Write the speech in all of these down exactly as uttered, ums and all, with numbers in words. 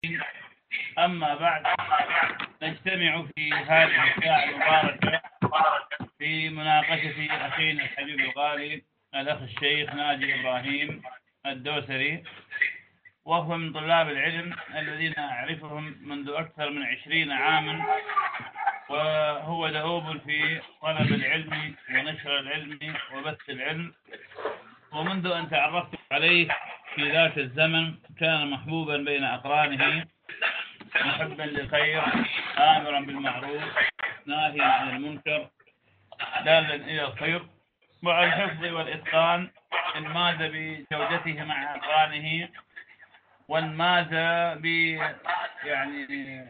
أما بعد، نجتمع في هذه الساعة المباركة في مناقشة أخينا الحبيب الغالي الأخ الشيخ ناجي إبراهيم الدوسري، وهو من طلاب العلم الذين أعرفهم منذ أكثر من عشرين عاما، وهو دؤوب في طلب العلم ونشر العلم وبث العلم. ومنذ أن تعرفت عليه في ذاك الزمن كان محبوبا بين أقرانه، محبا للخير، آمرا بالمعروف، ناهيا عن المنكر، دالا إلى الخير، مع الحفظ والإتقان. انماز بجودته مع أقرانه، وانماز ب يعني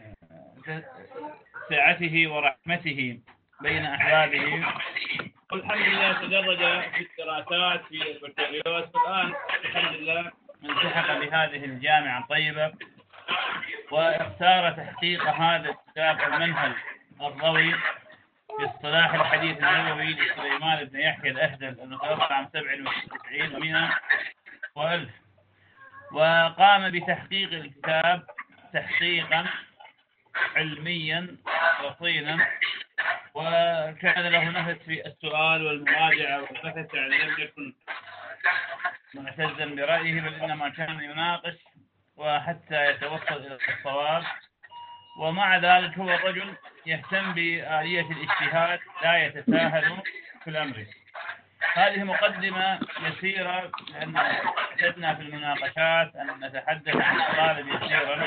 سعته ورحمته بين أحبابه. والحمد لله تدرج في الدراسات في البكالوريوس، والآن الحمد لله التحق بهذه الجامعة الطيبة، واختار تحقيق هذا الكتاب المنهل الروي في اصطلاح الحديث النبوي لسليمان بن يحيى الأهدل المتوفى عام سبع وتسعين ومئة وألف، وقام بتحقيق الكتاب تحقيقا علميا رصينا، وكان له نفس في السؤال والمراجعة والبحث، يعني لم يكن معتزا برأيه، بل إنما كان يناقش وحتى يتوصل إلى الصواب. ومع ذلك هو الرجل يهتم بآلية الاجتهاد، لا يتساهل في الأمر. هذه مقدمة يسيرة، لأن اعتدنا في المناقشات أن نتحدث عن الطالب يسيرا،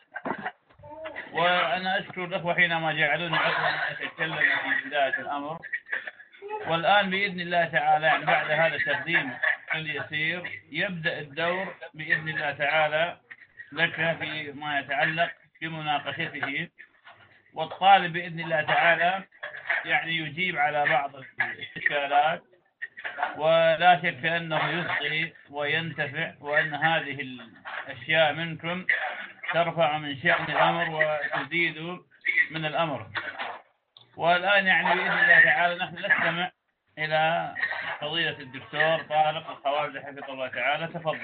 وأنا أشكر الأخوة حينما جعلوني عضوا أن أتكلم في بداية الأمر. والآن بإذن الله تعالى، يعني بعد هذا التقديم اليسير، يبدأ الدور بإذن الله تعالى لك فيما يتعلق بمناقشته، والطالب بإذن الله تعالى يعني يجيب على بعض الإشكالات، ولا شك أنه يصغي وينتفع، وأن هذه الأشياء منكم ترفع من شأن الأمر وتزيد من الأمر. والآن يعني بإذن الله تعالى نحن نستمع إلى فضيلة الدكتور طارق الخوارزي حفظه الله تعالى. تفضل.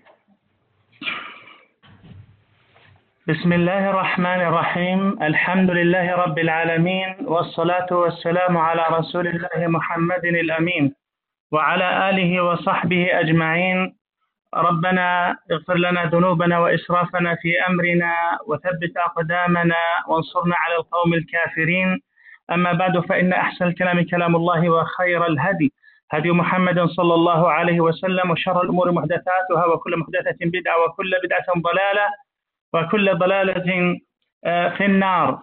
بسم الله الرحمن الرحيم. الحمد لله رب العالمين، والصلاة والسلام على رسول الله محمد الأمين وعلى آله وصحبه أجمعين. ربنا اغفر لنا ذنوبنا وإسرافنا في أمرنا، وثبت أقدامنا، وانصرنا على القوم الكافرين. أما بعد، فإن أحسن الكلام كلام الله، وخير الهدي هدي محمد صلى الله عليه وسلم، وشر الأمور محدثاتها، وكل محدثة بدعة، وكل بدعة ضلالة، وكل ضلالة في النار.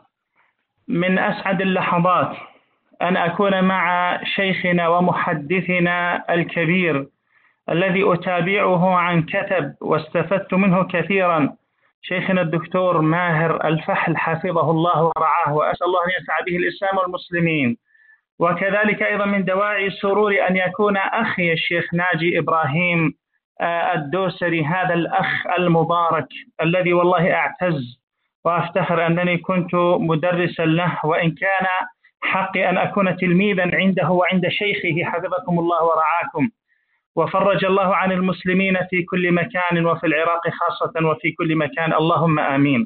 من أسعد اللحظات أن أكون مع شيخنا ومحدثنا الكبير الذي أتابعه عن كتب واستفدت منه كثيرا، شيخنا الدكتور ماهر الفحل حفظه الله ورعاه، وأسأل الله أن ينفع به الإسلام والمسلمين. وكذلك أيضا من دواعي سروري أن يكون أخي الشيخ ناجي إبراهيم الدوسري، هذا الأخ المبارك الذي والله أعتز وأفتخر أنني كنت مدرسا له، وإن كان حقي أن أكون تلميذا عنده وعند شيخه حفظكم الله ورعاكم، وفرج الله عن المسلمين في كل مكان، وفي العراق خاصة، وفي كل مكان، اللهم آمين.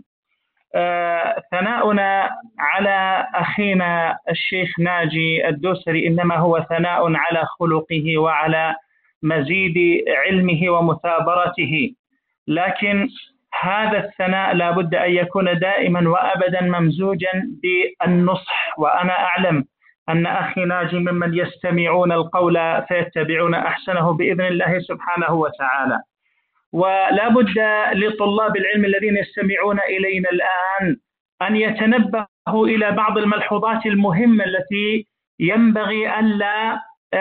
آه ثناؤنا على أخينا الشيخ ناجي الدوسري إنما هو ثناء على خلقه وعلى مزيد علمه ومثابرته، لكن هذا الثناء لا بد أن يكون دائما وأبدا ممزوجا بالنصح. وأنا أعلم أن أخي ناجي ممن يستمعون القول فيتبعون أحسنه بإذن الله سبحانه وتعالى. ولا بد لطلاب العلم الذين يستمعون إلينا الآن أن يتنبهوا إلى بعض الملحوظات المهمة التي ينبغي ألا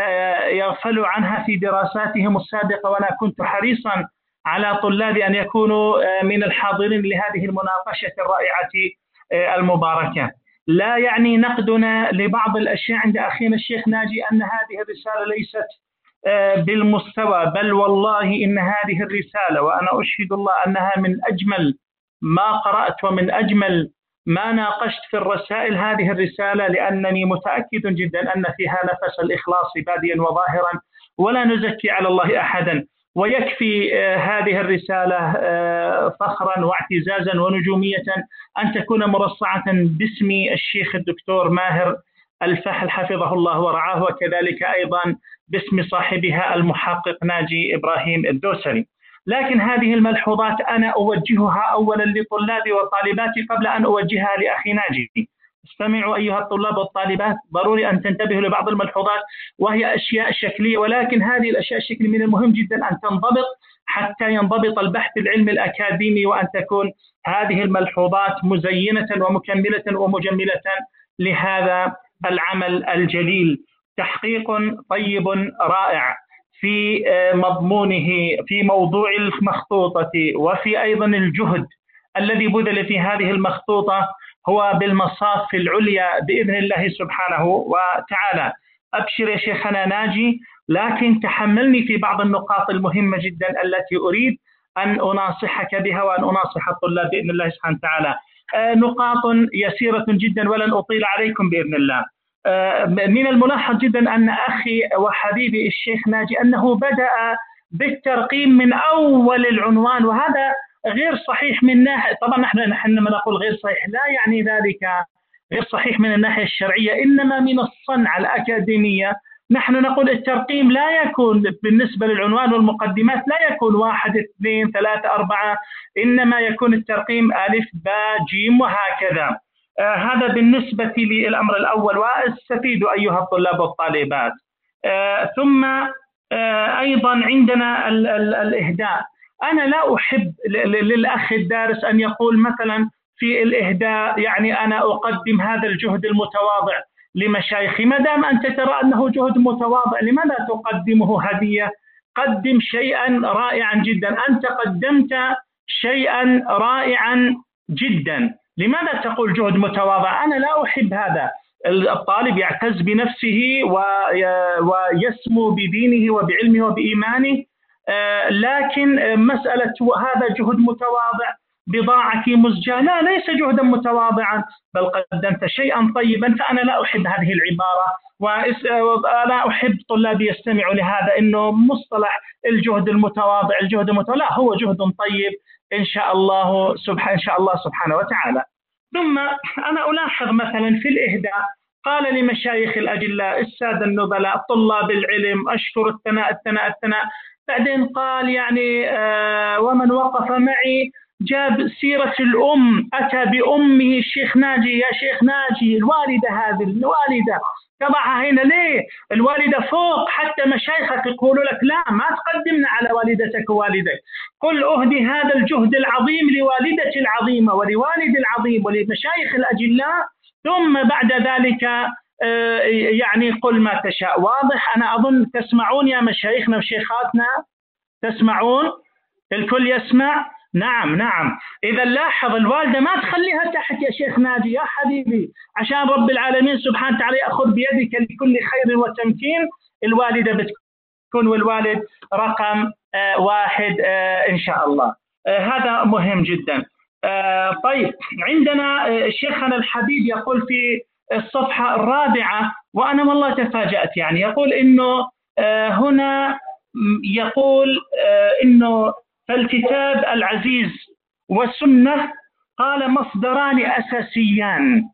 يغفلوا عنها في دراساتهم السابقة. وأنا كنت حريصا على طلابي أن يكونوا من الحاضرين لهذه المناقشة الرائعة المباركة. لا يعني نقدنا لبعض الأشياء عند أخينا الشيخ ناجي أن هذه الرسالة ليست بالمستوى، بل والله إن هذه الرسالة، وأنا أشهد الله أنها من أجمل ما قرأت ومن أجمل ما ناقشت في الرسائل هذه الرسالة، لأنني متأكد جدا أن فيها نفس الإخلاص باديا وظاهرا، ولا نزكي على الله أحدا. ويكفي هذه الرسالة فخرا واعتزازا ونجومية أن تكون مرصعة باسم الشيخ الدكتور ماهر الفحل حفظه الله ورعاه، وكذلك أيضا باسم صاحبها المحقق ناجي إبراهيم الدوسري. لكن هذه الملحوظات أنا أوجهها أولا لطلابي وطالباتي قبل أن أوجهها لأخي ناجي. استمعوا أيها الطلاب والطالبات، ضروري أن تنتبهوا لبعض الملحوظات وهي أشياء شكلية، ولكن هذه الأشياء الشكلية من المهم جدا أن تنضبط حتى ينضبط البحث العلمي الأكاديمي، وأن تكون هذه الملحوظات مزينة ومكملة ومجملة لهذا العمل الجليل. تحقيق طيب رائع في مضمونه، في موضوع المخطوطة، وفي أيضا الجهد الذي بذل في هذه المخطوطة هو بالمصاف العليا بإذن الله سبحانه وتعالى. أبشر يا شيخنا ناجي، لكن تحملني في بعض النقاط المهمة جدا التي أريد أن أناصحك بها وأن أناصح الطلاب بإذن الله سبحانه وتعالى. نقاط يسيرة جدا ولن أطيل عليكم بإذن الله. من الملاحظ جدا أن أخي وحبيبي الشيخ ناجي أنه بدأ بالترقيم من أول العنوان، وهذا غير صحيح من ناحية، طبعا نحن نحن لما نقول غير صحيح لا يعني ذلك غير صحيح من الناحية الشرعية، إنما من الصنعة الأكاديمية. نحن نقول الترقيم لا يكون بالنسبة للعنوان والمقدمات لا يكون واحد اثنين ثلاثة أربعة، إنما يكون الترقيم ألف باء جيم وهكذا. آه هذا بالنسبة للأمر الأول، واستفيدوا أيها الطلاب والطالبات. آه ثم آه أيضا عندنا ال ال الإهداء. أنا لا أحب للأخ الدارس أن يقول مثلا في الإهداء يعني أنا أقدم هذا الجهد المتواضع لمشايخي. ما دام أنت ترى أنه جهد متواضع لماذا تقدمه هدية؟ قدم شيئا رائعا جدا. أنت قدمت شيئا رائعا جدا، لماذا تقول جهد متواضع؟ أنا لا أحب هذا. الطالب يعتز بنفسه ويسمو بدينه وبعلمه وبإيمانه، لكن مسألة هذا جهد متواضع بضاعتي مزجاة، لا، ليس جهدا متواضعا بل قدمت شيئا طيبا. فأنا لا أحب هذه العبارة، ولا أحب طلابي يستمعوا لهذا إنه مصطلح الجهد المتواضع الجهد المتواضع، لا، هو جهد طيب إن شاء الله سبحانه إن شاء الله سبحانه وتعالى. ثم أنا ألاحظ مثلا في الإهداء قال لمشايخ الأجلاء السادة النبلاء طلاب العلم أشكر الثناء الثناء الثناء، بعدين قال يعني آه ومن وقف معي، جاب سيرة الأم، أتى بأمه الشيخ ناجي. يا شيخ ناجي الوالدة هذه الوالدة تضعها هنا ليه؟ الوالدة فوق، حتى مشايخك يقولوا لك لا ما تقدمنا على والدتك ووالدك، قل أهدي هذا الجهد العظيم لوالدتي العظيمة ولوالد العظيم ولمشايخ الأجلاء، ثم بعد ذلك آه يعني قل ما تشاء. واضح؟ أنا أظن تسمعون يا مشايخنا وشيخاتنا، تسمعون؟ الكل يسمع؟ نعم نعم. إذا لاحظ الوالدة ما تخليها تحت يا شيخ ناجي يا حبيبي، عشان رب العالمين سبحانه وتعالى يأخذ بيدك لكل خير وتمكين. الوالدة بتكون والوالد رقم آه واحد آه إن شاء الله. آه هذا مهم جدا. آه طيب، عندنا آه شيخنا الحبيب يقول في الصفحة الرابعة، وأنا والله تفاجأت، يعني يقول إنه آه هنا يقول آه إنه فالكتاب العزيز والسنة قال مصدران أساسيان.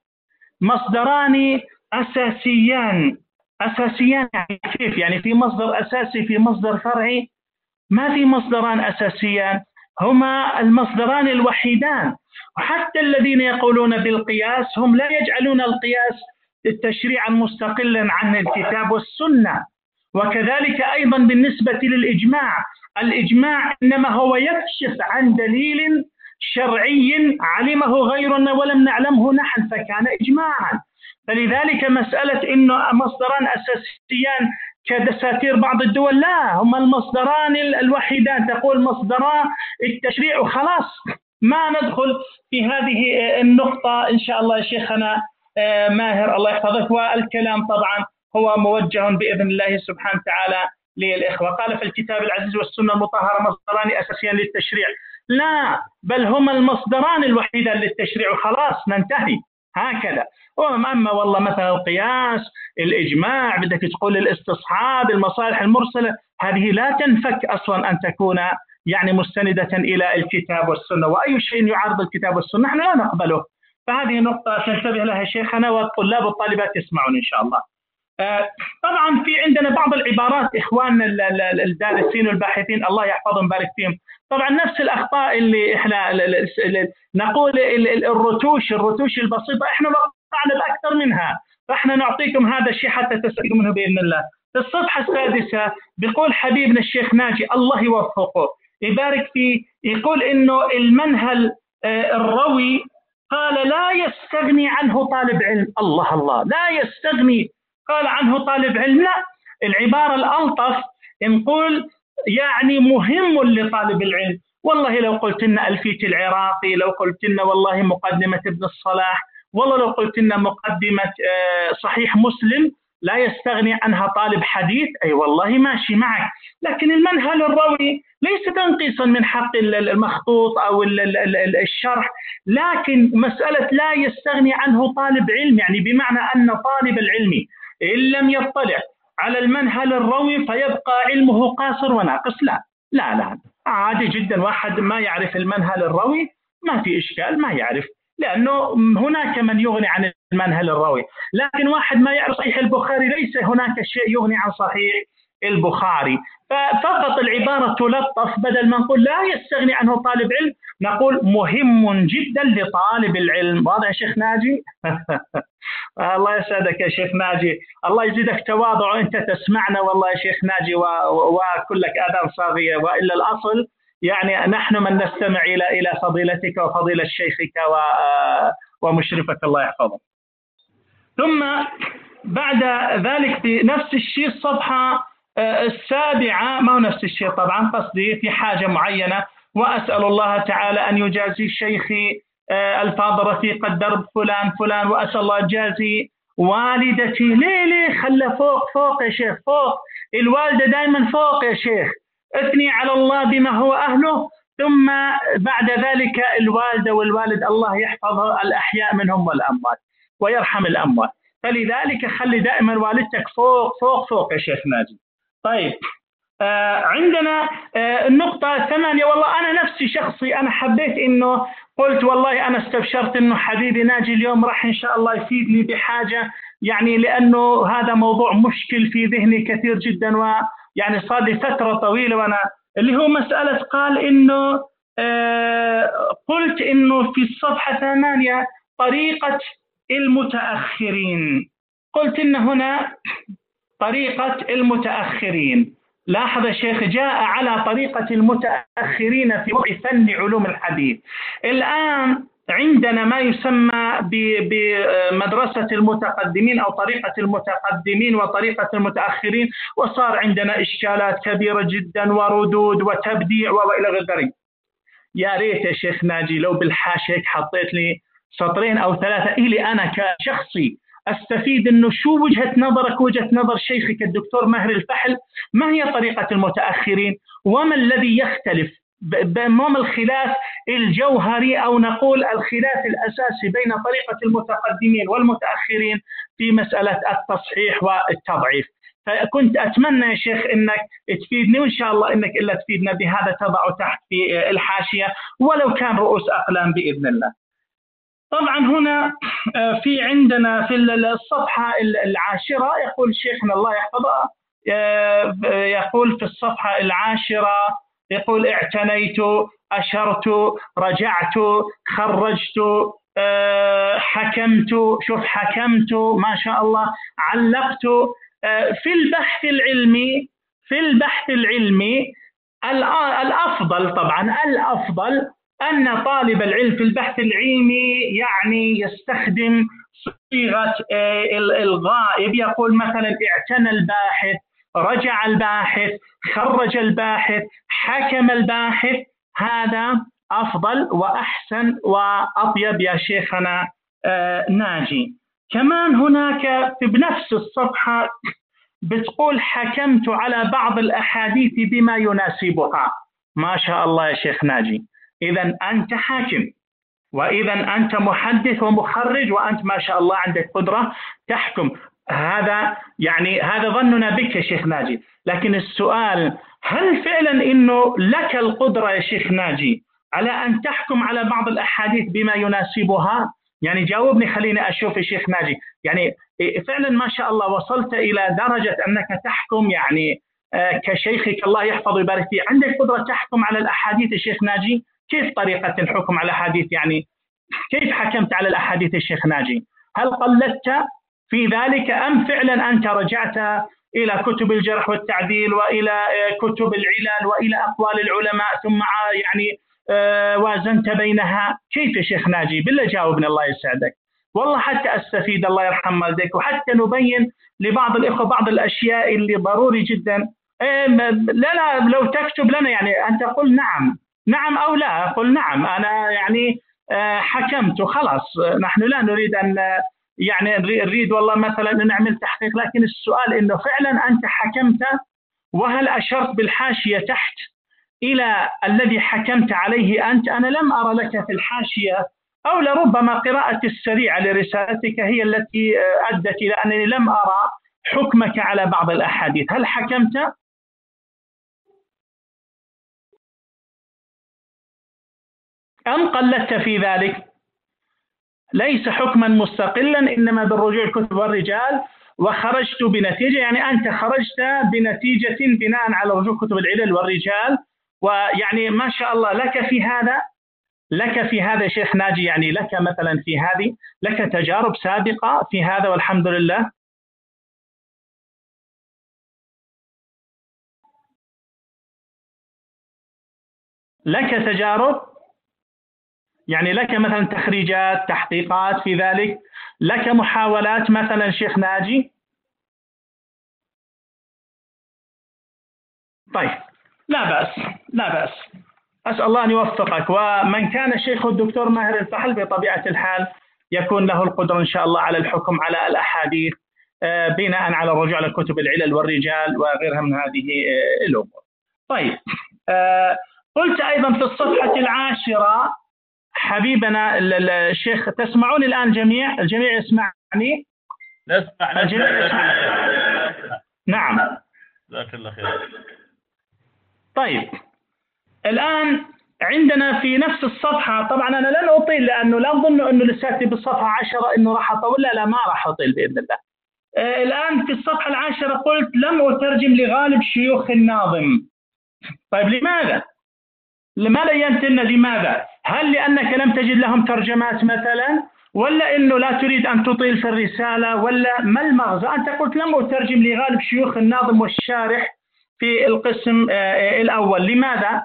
مصدران أساسيان أساسيان يعني كيف؟ يعني في مصدر أساسي في مصدر فرعي؟ ما في مصدران أساسيان، هما المصدران الوحيدان. وحتى الذين يقولون بالقياس هم لا يجعلون القياس تشريعا مستقلا عن الكتاب والسنة. وكذلك أيضا بالنسبة للإجماع، الإجماع إنما هو يكشف عن دليل شرعي علمه غيرنا ولم نعلمه نحن فكان إجماعا. فلذلك مسألة إنه مصدران أساسيان كدساتير بعض الدول، لا، هما المصدران الوحيدان. تقول مصدران التشريع وخلاص، ما ندخل في هذه النقطة إن شاء الله يا شيخنا ماهر الله يحفظك. والكلام طبعا هو موجه بإذن الله سبحانه وتعالى للإخوة. قال في الكتاب العزيز والسنة المطهرة مصدران أساسيان للتشريع، لا، بل هما المصدران الوحيدان للتشريع وخلاص ننتهي هكذا. أما والله مثلا القياس، الإجماع، بدك تقول الاستصحاب، المصالح المرسلة، هذه لا تنفك أصلا أن تكون يعني مستندة إلى الكتاب والسنة، وأي شيء يعارض الكتاب والسنة نحن لا نقبله. فهذه نقطة تنتبه لها شيخنا، والطلاب والطالبات يسمعون إن شاء الله. طبعا في عندنا بعض العبارات إخواننا الدارسين والباحثين الله يحفظهم بارك فيهم، طبعا نفس الأخطاء اللي إحنا نقول الرتوش الرتوش البسيطة إحنا وقعنا بأكثر منها، فإحنا نعطيكم هذا الشيء حتى تستفيدوا منه بإذن الله. في الصفحة السادسة بيقول حبيبنا الشيخ ناجي الله يوفقه يبارك فيه، يقول إنه المنهل الروي قال لا يستغني عنه طالب علم. الله الله، لا يستغني قال عنه طالب علم، لا، العبارة الألطف نقول يعني مهم لطالب العلم. والله لو قلت لنا ألفية العراقي، لو قلت لنا والله مقدمة ابن الصلاح، والله لو قلت لنا مقدمة صحيح مسلم لا يستغني عنها طالب حديث، أي والله ماشي معك. لكن المنهل الروي ليس تنقيصا من حق المخطوط أو الشرح، لكن مسألة لا يستغني عنه طالب علم، يعني بمعنى أن طالب العلم إن لم يطلع على المنهل الروي فيبقى علمه قاصر وناقص. لا لا لا، عادي جدا واحد ما يعرف المنهل الروي ما في إشكال، ما يعرف، لأنه هناك من يغني عن المنهل الروي. لكن واحد ما يعرف صحيح البخاري ليس هناك شيء يغني عن صحيح البخاري. ففقط العبارة تلطف، بدل ما نقول لا يستغني عنه طالب علم نقول مهم جدا لطالب العلم. واضح يا شيخ ناجي؟ الله يسعدك يا شيخ ناجي، الله يزيدك تواضع وانت تسمعنا والله يا شيخ ناجي، وكلك آذان صاغية، وإلا الأصل يعني نحن من نستمع إلى إلى فضيلتك وفضيلة شيخك ومشرفك الله يحفظه. ثم بعد ذلك في نفس الشيء الصفحة السابعة، ما هو نفس الشيء طبعا، قصدي في حاجة معينة، وأسأل الله تعالى أن يجازي شيخي الفاضل رفيق الدرب فلان فلان، وأسأل الله يجازي والدتي. ليه ليه خلى فوق فوق يا شيخ، فوق الوالدة دائما فوق يا شيخ، اثني على الله بما هو أهله، ثم بعد ذلك الوالدة والوالد الله يحفظ الأحياء منهم والأموات ويرحم الأموات، فلذلك خلي دائما والدتك فوق فوق فوق يا شيخ ناجي. طيب آه عندنا آه النقطة الثمانية، والله أنا نفسي شخصي أنا حبيت إنه قلت والله أنا استبشرت إنه حبيبي ناجي اليوم راح إن شاء الله يفيدني بحاجة، يعني لأنه هذا موضوع مشكل في ذهني كثير جدا، ويعني صار لي فترة طويلة وأنا اللي هو مسألة قال إنه آه قلت إنه في الصفحة ثمانية طريقة المتأخرين، قلت إن هنا طريقة المتأخرين. لاحظ يا شيخ جاء على طريقة المتأخرين في وضع فن علوم الحديث. الآن عندنا ما يسمى بمدرسة المتقدمين أو طريقة المتقدمين وطريقة المتأخرين، وصار عندنا إشكالات كبيرة جدا وردود وتبديع وإلى غير ذلك. يا ريت يا شيخ ناجي لو بالحاشية حطيت لي سطرين أو ثلاثة إلي أنا كشخصي أستفيد إنه شو وجهة نظرك وجهة نظر شيخك الدكتور ماهر الفحل، ما هي طريقة المتأخرين وما الذي يختلف، ما الخلاف الجوهري أو نقول الخلاف الأساسي بين طريقة المتقدمين والمتأخرين في مسألة التصحيح والتضعيف. فكنت أتمنى يا شيخ إنك تفيدني، وإن شاء الله إنك إلا تفيدنا بهذا تضع تحت في الحاشية ولو كان رؤوس أقلام بإذن الله. طبعا هنا في عندنا في الصفحة العاشرة يقول شيخنا الله يحفظه، يقول في الصفحة العاشرة يقول اعتنيت، أشرت، رجعت، خرجت، حكمت، شوف حكمت ما شاء الله، علقت. في البحث العلمي في البحث العلمي الأفضل طبعا الأفضل أن طالب العلم في البحث العلمي يعني يستخدم صيغة الغائب، يقول مثلا اعتنى الباحث، رجع الباحث، خرج الباحث، حكم الباحث، هذا أفضل وأحسن وأطيب يا شيخنا ناجي. كمان هناك في بنفس الصفحة بتقول حكمت على بعض الأحاديث بما يناسبها. ما شاء الله يا شيخ ناجي، إذا أنت حاكم، وإذا أنت محدث ومخرج، وأنت ما شاء الله عندك قدرة تحكم. هذا يعني هذا ظننا بك يا شيخ ناجي، لكن السؤال هل فعلا انه لك القدرة يا شيخ ناجي على ان تحكم على بعض الاحاديث بما يناسبها؟ يعني جاوبني، خليني اشوف يا شيخ ناجي، يعني فعلا ما شاء الله وصلت الى درجة انك تحكم، يعني كشيخك الله يحفظه ويبارك فيه، عندك قدرة تحكم على الاحاديث يا شيخ ناجي؟ كيف طريقة الحكم على الاحاديث؟ يعني كيف حكمت على الاحاديث يا شيخ ناجي؟ هل قلدت في ذلك أم فعلا أنت رجعت إلى كتب الجرح والتعديل وإلى كتب العلل وإلى أقوال العلماء ثم يعني وازنت بينها؟ كيف يا شيخ ناجي؟ بالله جاوبنا الله يسعدك، والله حتى أستفيد الله يرحم والديك، وحتى نبين لبعض الإخوة بعض الأشياء اللي ضروري جدا. لا لا لو تكتب لنا يعني أنت قل نعم نعم أو لا، قل نعم أنا يعني حكمت وخلاص، نحن لا نريد أن يعني نريد والله مثلا نعمل تحقيق، لكن السؤال انه فعلا انت حكمت، وهل اشرت بالحاشيه تحت الى الذي حكمت عليه انت؟ انا لم ارى لك في الحاشيه، او لربما قراءتي السريعه لرسالتك هي التي ادت الى انني لم ارى حكمك على بعض الاحاديث. هل حكمت ام قلدت في ذلك؟ ليس حكما مستقلا، إنما بالرجوع الكتب والرجال، وخرجت بنتيجة، يعني أنت خرجت بنتيجة بناء على رجوع كتب العلل والرجال، ويعني ما شاء الله لك في هذا، لك في هذا شيخ ناجي، يعني لك مثلا في هذه لك تجارب سابقة في هذا والحمد لله. لك تجارب، يعني لك مثلا تخريجات تحقيقات في ذلك، لك محاولات مثلا شيخ ناجي؟ طيب لا بأس لا بأس، أسأل الله أن يوفقك، ومن كان الشيخ الدكتور ماهر الفحل بطبيعة الحال يكون له القدرة إن شاء الله على الحكم على الأحاديث بناء على الرجوع على كتب العلل والرجال وغيرها من هذه الأمور. طيب قلت أيضا في الصفحة العاشرة حبيبنا الشيخ، تسمعون الآن جميع الجميع يسمعني؟ نسمع نسمع. نعم جزاك الله خير. طيب الآن عندنا في نفس الصفحة، طبعا أنا لن أطيل لأنه لا أظن أنه لساتي بالصفحة عشرة أنه راح أطول، لا لا ما راح أطيل بإذن الله. آه الآن في الصفحة العاشرة قلت لم أترجم لغالب شيوخ الناظم. طيب لماذا؟ لما بينت لنا لماذا؟ هل لأنك لم تجد لهم ترجمات مثلا، ولا أنه لا تريد أن تطيل في الرسالة، ولا ما المغزى؟ أنت قلت لم أترجم لغالب شيوخ الناظم والشارح في القسم آه الأول، لماذا؟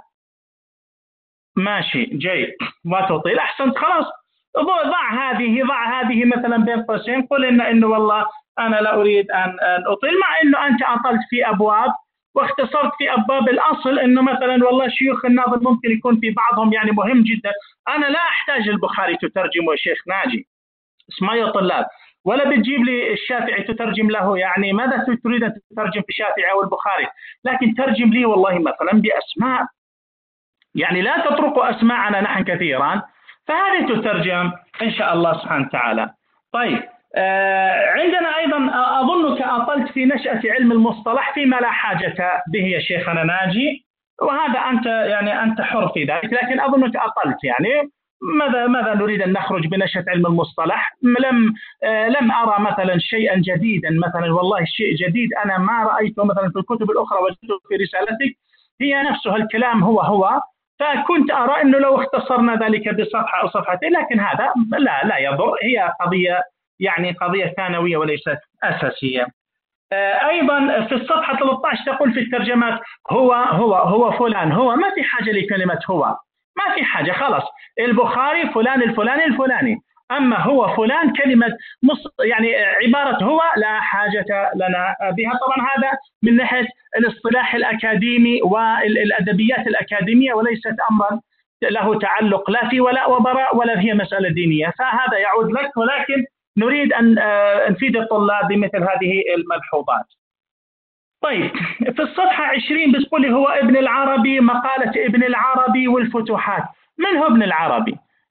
ماشي جيد، ما تطيل، أحسنت، خلاص ضع هذه ضع هذه مثلا بين قوسين، قل إن إنه والله أنا لا أريد أن أطيل، مع إنه أنت أطلت في أبواب واختصرت في أبواب الأصل، إنه مثلا والله شيوخ الناظم ممكن يكون في بعضهم يعني مهم جدا. أنا لا أحتاج البخاري تترجمه يا شيخ ناجي، اسمعوا يا طلاب، ولا بتجيب لي الشافعي تترجم له، يعني ماذا تريد أن تترجم في الشافعي أو البخاري؟ لكن ترجم لي والله مثلا بأسماء، يعني لا تطرقوا أسماءنا نحن كثيرا، فهذه تترجم إن شاء الله سبحانه وتعالى. طيب آه عندنا أيضا أظنك أطلت في نشأة علم المصطلح فيما لا حاجة به يا شيخنا ناجي، وهذا أنت يعني أنت حر في ذلك، لكن أظنك أطلت، يعني ماذا ماذا نريد أن نخرج بنشأة علم المصطلح؟ لم آه لم أرى مثلا شيئا جديدا، مثلا والله شيء جديد أنا ما رأيته مثلا في الكتب الأخرى وجدته في رسالتك، هي نفسها الكلام هو هو، فكنت أرى أنه لو اختصرنا ذلك بصفحة أو صفحتين، لكن هذا لا لا يضر، هي قضية يعني قضية ثانوية وليست أساسية. أيضا في الصفحة ثلاثة عشر تقول في الترجمات هو هو هو فلان، هو ما في حاجة لكلمة هو، ما في حاجة، خلاص البخاري فلان الفلاني الفلاني، أما هو فلان كلمة يعني عبارة هو لا حاجة لنا بها. طبعا هذا من ناحية الاصطلاح الأكاديمي والأدبيات الأكاديمية، وليست أمرا له تعلق لا في ولاء وبراء ولا هي مسألة دينية، فهذا يعود لك، ولكن نريد أن نفيد الطلاب بمثل هذه الملحوظات. طيب في الصفحة عشرين بتقول هو ابن العربي، مقالة ابن العربي والفتوحات. من هو ابن العربي؟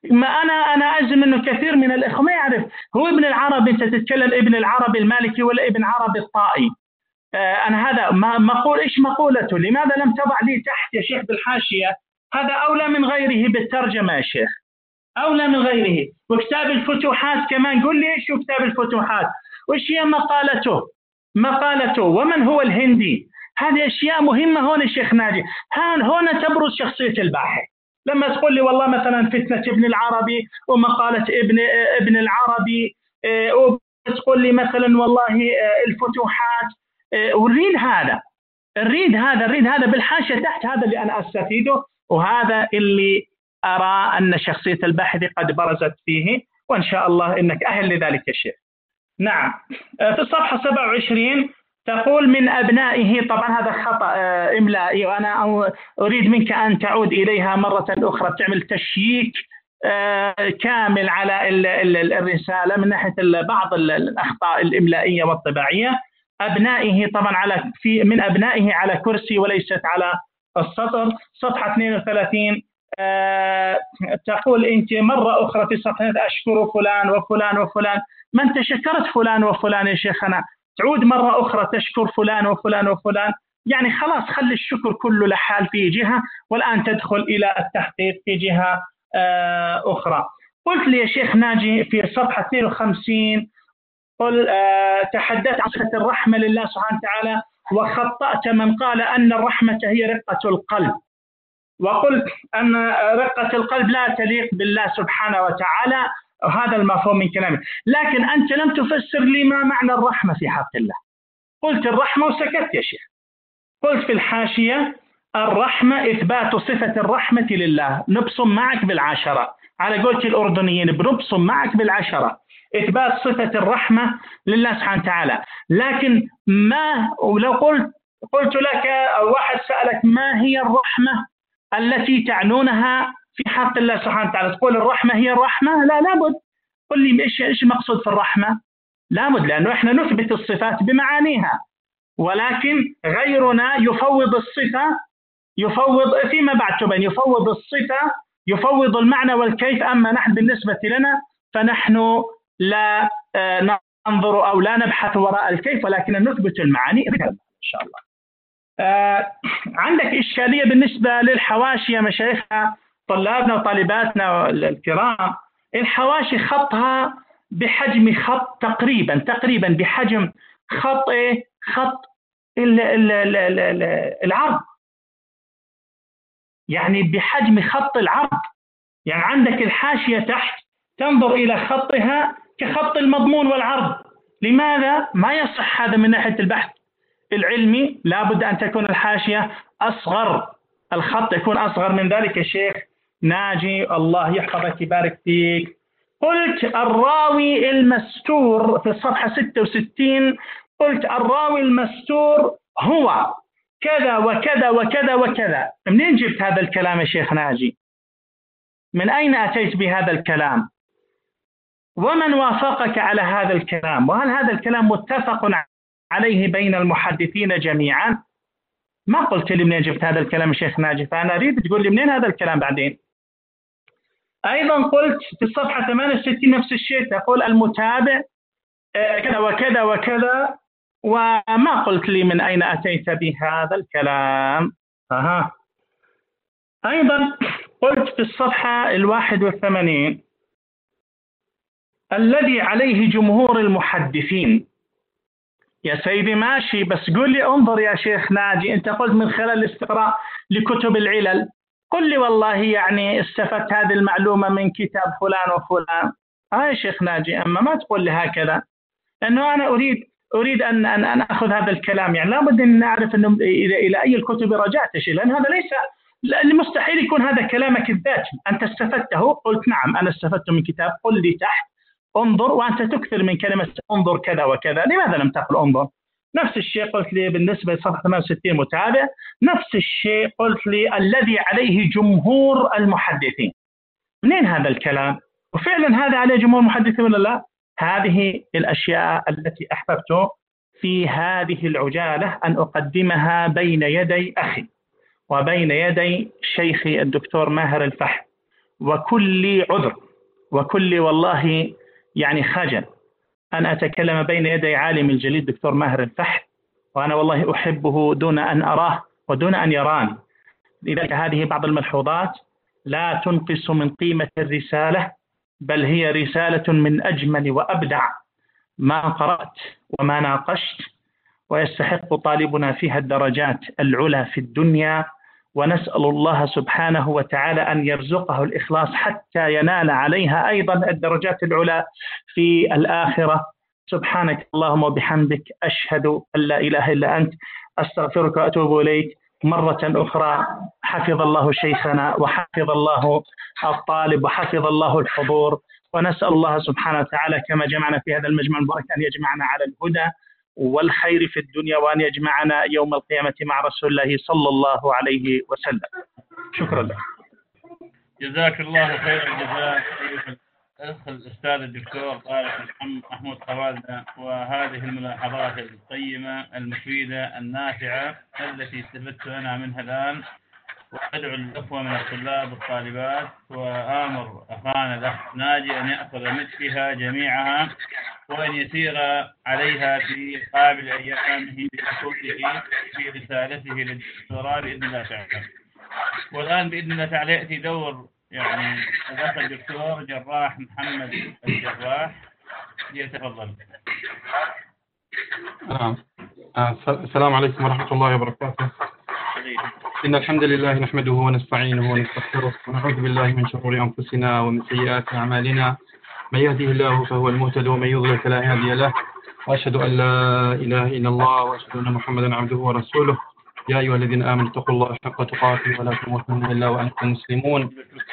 ما أنا أنا أجزم إنه كثير من الإخوة ما يعرف هو ابن العربي. أنت تتكلم ابن العربي المالكي ولا ابن عربي الطائي؟ آه أنا هذا ما مقول إيش مقولته؟ لماذا لم تضع لي تحت يا شيخ بالحاشية؟ هذا أولى من غيره بالترجمة يا شيخ، أولى من غيره. وكتاب الفتوحات كمان، قل لي إيش هو كتاب الفتوحات، وإيش هي مقالته مقالته ومن هو الهندي. هذه أشياء مهمة هون يا شيخ ناجي. هنا تبرز شخصية الباحث. لما تقول لي والله مثلا فتنة ابن العربي ومقالة ابن ابن العربي، وتقول لي مثلا والله الفتوحات، ونريد هذا نريد هذا نريد هذا بالحاشية تحت. هذا اللي أنا أستفيده، وهذا اللي أرى أن شخصية الباحث قد برزت فيه، وإن شاء الله إنك أهل لذلك يا شيخ. نعم. في الصفحة سبعة وعشرين تقول من أبنائه، طبعا هذا خطأ إملائي، وأنا أريد منك أن تعود إليها مرة أخرى، تعمل تشييك كامل على الرسالة من ناحية بعض الأخطاء الإملائية والطباعية. أبنائه طبعا على في من أبنائه على كرسي وليست على السطر. صفحة اثنين وثلاثين أه تقول أنت مرة أخرى في صفحة أشكر فلان وفلان وفلان. ما أنت شكرت فلان وفلان يا شيخنا، تعود مرة أخرى تشكر فلان وفلان وفلان. يعني خلاص خلي الشكر كله لحال في جهة، والآن تدخل إلى التحقيق في جهة أه أخرى. قلت لي يا شيخ ناجي في صفحة اثنين وخمسين قل أه تحدثت عن صفة الرحمة لله سبحانه وتعالى، وخطأت من قال أن الرحمة هي رقة القلب، وقلت أن رقة القلب لا تليق بالله سبحانه وتعالى، وهذا المفهوم من كلامي. لكن أنت لم تفسر لي ما معنى الرحمة في حق الله. قلت الرحمة وسكت يا شيخ. قلت في الحاشية الرحمة إثبات صفة الرحمة لله، نبصم معك بالعشرة على قولة الأردنيين، بنبصم معك بالعشرة، إثبات صفة الرحمة لله سبحانه وتعالى. لكن ما ولو قلت قلت لك أو واحد سألك ما هي الرحمة التي تعنونها في حق الله سبحانه وتعالى، تقول الرحمة هي الرحمة؟ لا، لابد قل لي إيش إيش مقصود في الرحمة. لابد، لأنه إحنا نثبت الصفات بمعانيها، ولكن غيرنا يفوض الصفة، يفوض فيما بعد تبين يفوض الصفة، يفوض المعنى والكيف. أما نحن بالنسبة لنا فنحن لا ننظر أو لا نبحث وراء الكيف، ولكن نثبت المعاني إن شاء الله. آه عندك إشكالية بالنسبة للحواشي يا مشايخنا، طلابنا وطالباتنا الكرام. الحواشي خطها بحجم خط تقريبا تقريبا بحجم خط إيه؟ خط ال ال ال ال العرض، يعني بحجم خط العرض. يعني عندك الحاشية تحت تنظر إلى خطها كخط المضمون والعرض. لماذا؟ ما يصح هذا من ناحية البحث العلمي. لابد أن تكون الحاشية أصغر، الخط يكون أصغر من ذلك يا شيخ ناجي، الله يحفظك يبارك فيك. قلت الراوي المستور في الصفحة ستة وستين، قلت الراوي المستور هو كذا وكذا وكذا وكذا. منين جبت هذا الكلام يا شيخ ناجي؟ من أين أتيت بهذا الكلام؟ ومن وافقك على هذا الكلام؟ وهل هذا الكلام متفق عليه بين المحدثين جميعا؟ ما قلت لي منين جبت هذا الكلام يا شيخ ناجي، فأنا أريد تقول لي منين هذا الكلام بعدين. أيضا قلت في الصفحة ثمانية وستين نفس الشيء، تقول المتابع كذا وكذا وكذا، وما قلت لي من أين أتيت بهذا الكلام. أها. أيضا قلت في الصفحة الواحد والثمانين الذي عليه جمهور المحدثين. يا سيدي ماشي، بس قل لي انظر يا شيخ ناجي، أنت قلت من خلال الاستقراء لكتب العلل، قل لي والله يعني استفدت هذه المعلومة من كتاب فلان وفلان. ها يا شيخ ناجي، أما ما تقول لي هكذا، لأنه أنا أريد أريد أن أن أن أخذ هذا الكلام. يعني لابد أن نعرف أنه إلى إلى أي الكتب رجعت شيء، لأن هذا ليس مستحيل يكون هذا كلامك الذاتي. أنت استفدته، قلت نعم أنا استفدت من كتاب، قل لي تحت انظر، وأنت تكثر من كلمة انظر كذا وكذا، لماذا لم تقل انظر؟ نفس الشيء قلت لي بالنسبة لصفحة ثمانية وستين متابع، نفس الشيء قلت لي الذي عليه جمهور المحدثين. منين هذا الكلام؟ وفعلا هذا عليه جمهور المحدثين ولا لا؟ هذه الأشياء التي أحببت في هذه العجالة أن أقدمها بين يدي أخي وبين يدي شيخي الدكتور ماهر الفحم، وكل عذر وكل والله يعني خجل أن أتكلم بين يدي عالم الجليل دكتور ماهر الفحل، وأنا والله أحبه دون أن أراه ودون أن يراني. لذلك هذه بعض الملحوظات لا تنقص من قيمة الرسالة، بل هي رسالة من أجمل وأبدع ما قرأت وما ناقشت، ويستحق طالبنا فيها الدرجات العلى في الدنيا، ونسأل الله سبحانه وتعالى أن يرزقه الإخلاص حتى ينال عليها أيضا الدرجات العلى في الآخرة. سبحانك اللهم وبحمدك، أشهد أن لا إله إلا أنت، أستغفرك وأتوب إليك مرة أخرى. حفظ الله شيخنا وحفظ الله الطالب وحفظ الله الحضور، ونسأل الله سبحانه وتعالى كما جمعنا في هذا المجمع المبارك أن يجمعنا على الهدى والخير في الدنيا، وأن يجمعنا يوم القيامة مع رسول الله صلى الله عليه وسلم. شكرا لك. جزاك الله خير الجزاء الأخ الأستاذ الدكتور طارق محمود خوالدة، وهذه الملاحظات القيمة المفيدة النافعة التي استفدت أنا منها الآن. وأدعو الأخوة من الطلاب والطالبات وآمر أخانا الأخ ناجي أن يأخذ مثلها جميعها وأن يسير عليها في قابل أيامه بخصوصه في رسالته للدكتوراه بإذن الله تعالى. والآن بإذن الله تعالى يأتي دور يعني الأخ الدكتور جراح محمد الجراح، يتفضل. آه. آه. السلام عليكم ورحمة الله وبركاته. إن الحمد لله نحمده ونستعينه ونستغفره ونعوذ بالله من شرور أنفسنا ومن سيئات أعمالنا، من يهده الله فهو المهتد ومن يضلل فلا هادي له، وأشهد أن لا إله إلا الله وأشهد أن محمدا عبده ورسوله. يا أيها الذين آمنوا اتقوا الله حق تقاته ولا تموتن إلا وأنتم مسلمون.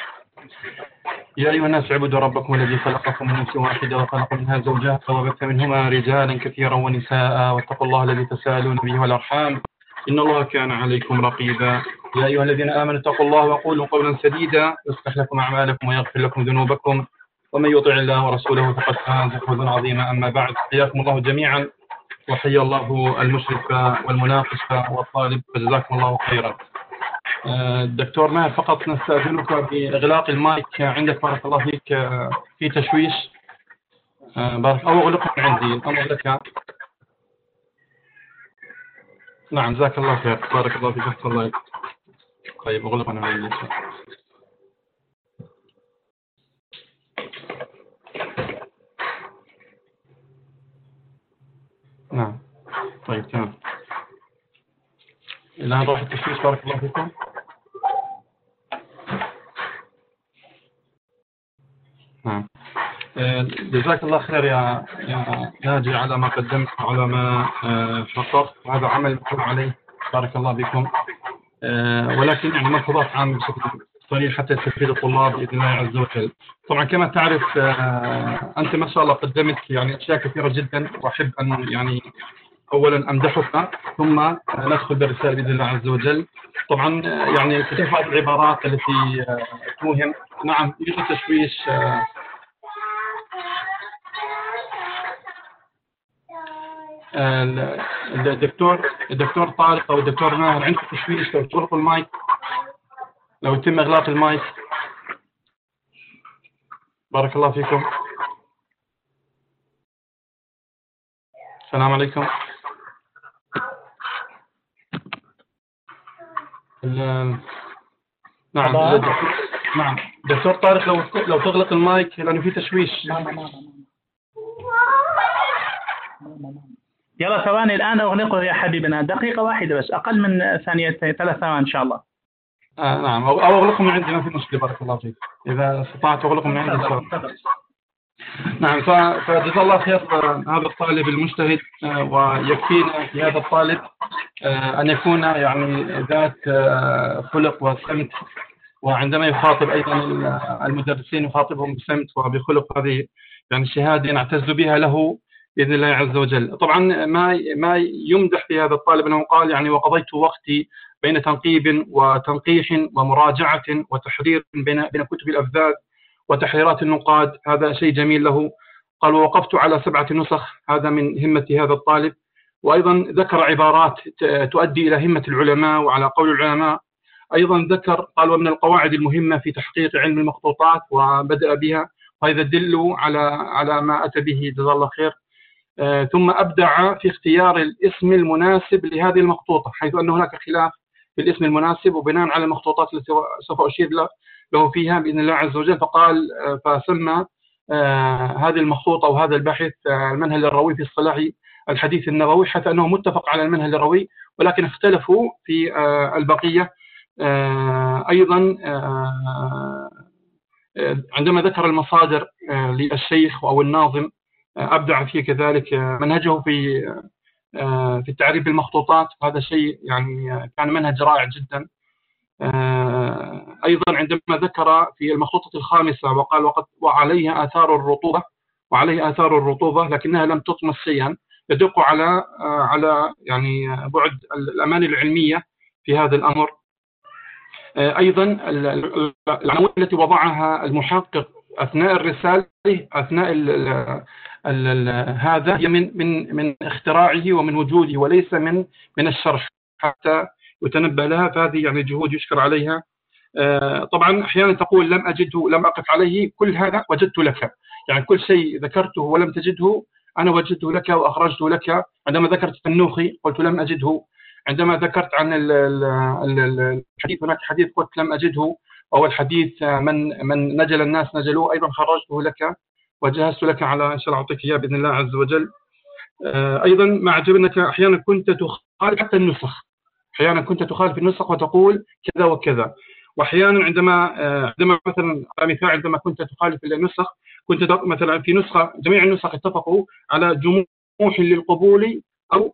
يا أيها الناس اعبدوا ربكم الذي خلقكم من نفس واحدة وخلق منها زوجها وبث منهما رجالا كثيرا ونساء، واتقوا الله الذي تساءلون به والأرحام إن الله كان عليكم رقيبا. يا أيها الذين آمنوا اتقوا الله وقولوا قولا سديدا يصلح لكم أعمالكم ويغفر لكم ذنوبكم، ومن يطع الله ورسوله فقد فاز فوزا عظيما. أما بعد، حياكم الله جميعا، وحيا الله المشرف والمناقش والطالب، فجزاكم الله خيرا. الدكتور ماهر، فقط نستأذنك بإغلاق المايك عندك، بارك الله فيك، في تشويش. بارك أو أغلقه من عندي، الأمر لك. نعم، جزاك الله خير، بارك الله فيك، أحسن الله. طيب أغلقه من عندي. نعم، طيب تمام. الآن روح التشويش، بارك الله فيكم. نعم، جزاك الله خير يا يا ناجي على ما قدمت وعلى ما شرحت، هذا عمل مقوم عليه، بارك الله بكم. ولكن يعني ملحوظات عامة بشكل صريح حتى تفيد الطلاب بإذن الله عز وجل. طبعا كما تعرف أنت ما شاء الله قدمت يعني أشياء كثيرة جدا، وأحب أن يعني أولا أمدحك ثم ندخل بالرسالة بإذن الله عز وجل. طبعا يعني كثير بعض العبارات التي توهم. نعم، يوجد تشويش. الدكتور الدكتور طارق أو الدكتور ماهر، عندكم تشويش، لو تغلقوا المايك، لو يتم إغلاق المايك، بارك الله فيكم. السلام عليكم. نعم نعم دكتور طارق، لو لو تغلق المايك لأنه في تشويش. يلا ثواني الآن أغلقه يا حبيبنا، دقيقة واحدة بس، أقل من ثانيتين ثلاث ثواني إن شاء الله. آه نعم، أو أغلقه من عندي، ما في مشكلة، بارك الله فيك، إذا استطعت أغلقه من عندي. نعم، فجزا الله خير هذا الطالب المجتهد، ويكفينا في هذا الطالب أن يكون يعني ذات خلق وسمت، وعندما يخاطب أيضا المدرسين يخاطبهم بسمت وبخلق. هذه يعني شهادة نعتز بها له بإذن الله عز وجل. طبعا ما ما يمدح في هذا الطالب أنه قال يعني وقضيت وقتي بين تنقيب وتنقيح ومراجعة وتحرير بين بين كتب الأفذاذ وتحريرات النقاد، هذا شيء جميل له. قال ووقفت على سبعة نسخ، هذا من همة هذا الطالب. وأيضا ذكر عبارات تؤدي إلى همة العلماء، وعلى قول العلماء أيضا ذكر قال ومن القواعد المهمة في تحقيق علم المخطوطات وبدأ بها، وهذا يدل على على ما أتى به جزاه الله خير. آه ثم أبدع في اختيار الاسم المناسب لهذه المخطوطة، حيث أن هناك خلاف في الاسم المناسب، وبناء على المخطوطات التي سوف أشير له فيها بإذن الله عز وجل، فقال آه فسمى آه هذه المخطوطة وهذا البحث آه المنهج الروي في اصطلاح الحديث النبوي، حتى أنه متفق على المنهج الروي، ولكن اختلفوا في آه البقية. آه أيضا آه عندما ذكر المصادر آه للشيخ أو الناظم آه أبدع فيه كذلك آه منهجه في آه في التعريف بالمخطوطات، وهذا شيء يعني آه كان منهج رائع جدا. آه أيضا عندما ذكر في المخطوطة الخامسة وقال وقد وعليها آثار الرطوبة وعليه آثار الرطوبة لكنها لم تطمس شيئا، يدق على آه على يعني بعد الأمانة العلمية في هذا الأمر. أيضا العناوين التي وضعها المحقق أثناء الرسالة أثناء ال ال ال هذا هي من من من اختراعه ومن وجوده، وليس من من الشرح حتى يتنبه لها، فهذه يعني جهود يشكر عليها. طبعا أحيانا تقول لم أجده لم أقف عليه، كل هذا وجدت لك، يعني كل شيء ذكرته ولم تجده أنا وجدته لك وأخرجته لك. عندما ذكرت النوخي قلت لم أجده، عندما ذكرت عن الحديث هناك حديث قلت لم أجده، أو الحديث من من نجل الناس نجلوه أيضا خرجته لك وجهزت لك على إن شاء الله أعطيك إياه بإذن الله عز وجل. أيضا ما عجب أنك أحيانا كنت تخالف حتى النسخ، أحيانا كنت تخالف النسخ وتقول كذا وكذا، وأحيانا عندما عندما مثلا على مثال عندما كنت تخالف النسخ كنت مثلا في نسخة جميع النسخ اتفقوا على جموح للقبول أو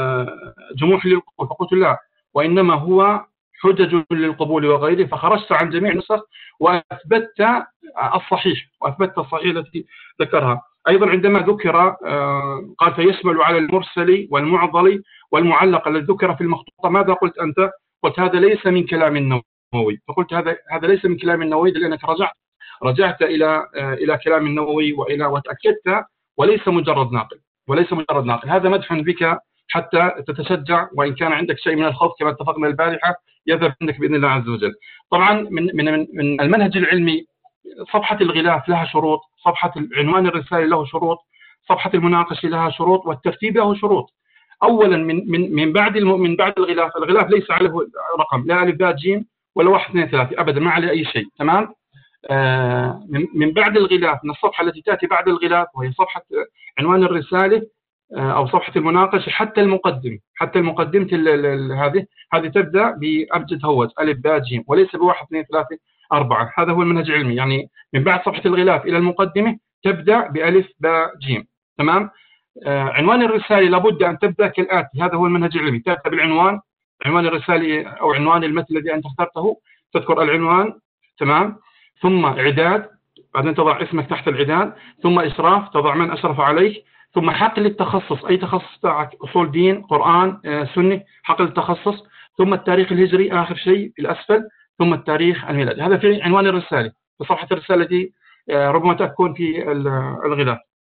جموح للقبول، فقلت لا، وإنما هو حجج للقبول وغيره، فخرجت عن جميع النسخ وأثبتت الصحيح وأثبتت الصحيح التي ذكرها. أيضا عندما ذكر قال فيشمل على المرسل والمعضل والمعلق الذي ذكر في المخطوطة، ماذا قلت أنت؟ قلت هذا ليس من كلام النووي، فقلت هذا هذا ليس من كلام النووي لأنك رجعت رجعت إلى إلى كلام النووي وإلى وتأكدت، وليس مجرد ناقل وليس مجرد ناقل. هذا مدح بك حتى تتشجع، وإن كان عندك شيء من الخوف كما اتفقنا البارحة يذهب عندك بإذن الله عز وجل. طبعا من من من المنهج العلمي صفحة الغلاف لها شروط، صفحة عنوان الرسالة له شروط، صفحة المناقشة لها شروط، والترتيب له شروط. أولا من من من بعد من بعد الغلاف، الغلاف ليس عليه رقم، لا ألف باء جيم ولا واحد اثنين ثلاثة أبدا، ما عليه أي شيء، تمام. آه من بعد الغلاف، من الصفحة التي تأتي بعد الغلاف وهي صفحة عنوان الرسالة آه أو صفحة المناقشة حتى المقدمة، حتى المقدمة هذه هذه تبدأ بأبجد هوج ألف باء جيم، وليس بواحد اثنين ثلاثة أربعة. هذا هو المنهج العلمي، يعني من بعد صفحة الغلاف إلى المقدمة تبدأ بألف باء جيم، تمام. آه عنوان الرسالة لابد أن تبدأ كالآتي، هذا هو المنهج العلمي، تبدأ بالعنوان، عنوان الرسالة أو عنوان المثل الذي أنت اخترته، تذكر العنوان، تمام. ثم إعداد، بعدين تضع اسمك تحت الإعداد، ثم إشراف، تضع من أشرف عليك، ثم حقل التخصص، أي تخصص تاعك، أصول دين، قرآن، آه سنة، حقل التخصص، ثم التاريخ الهجري آخر شيء في الأسفل، ثم التاريخ الميلادي. هذا في عنوان الرسالة، في صفحة الرسالة دي آه ربما تكون في الغلاف.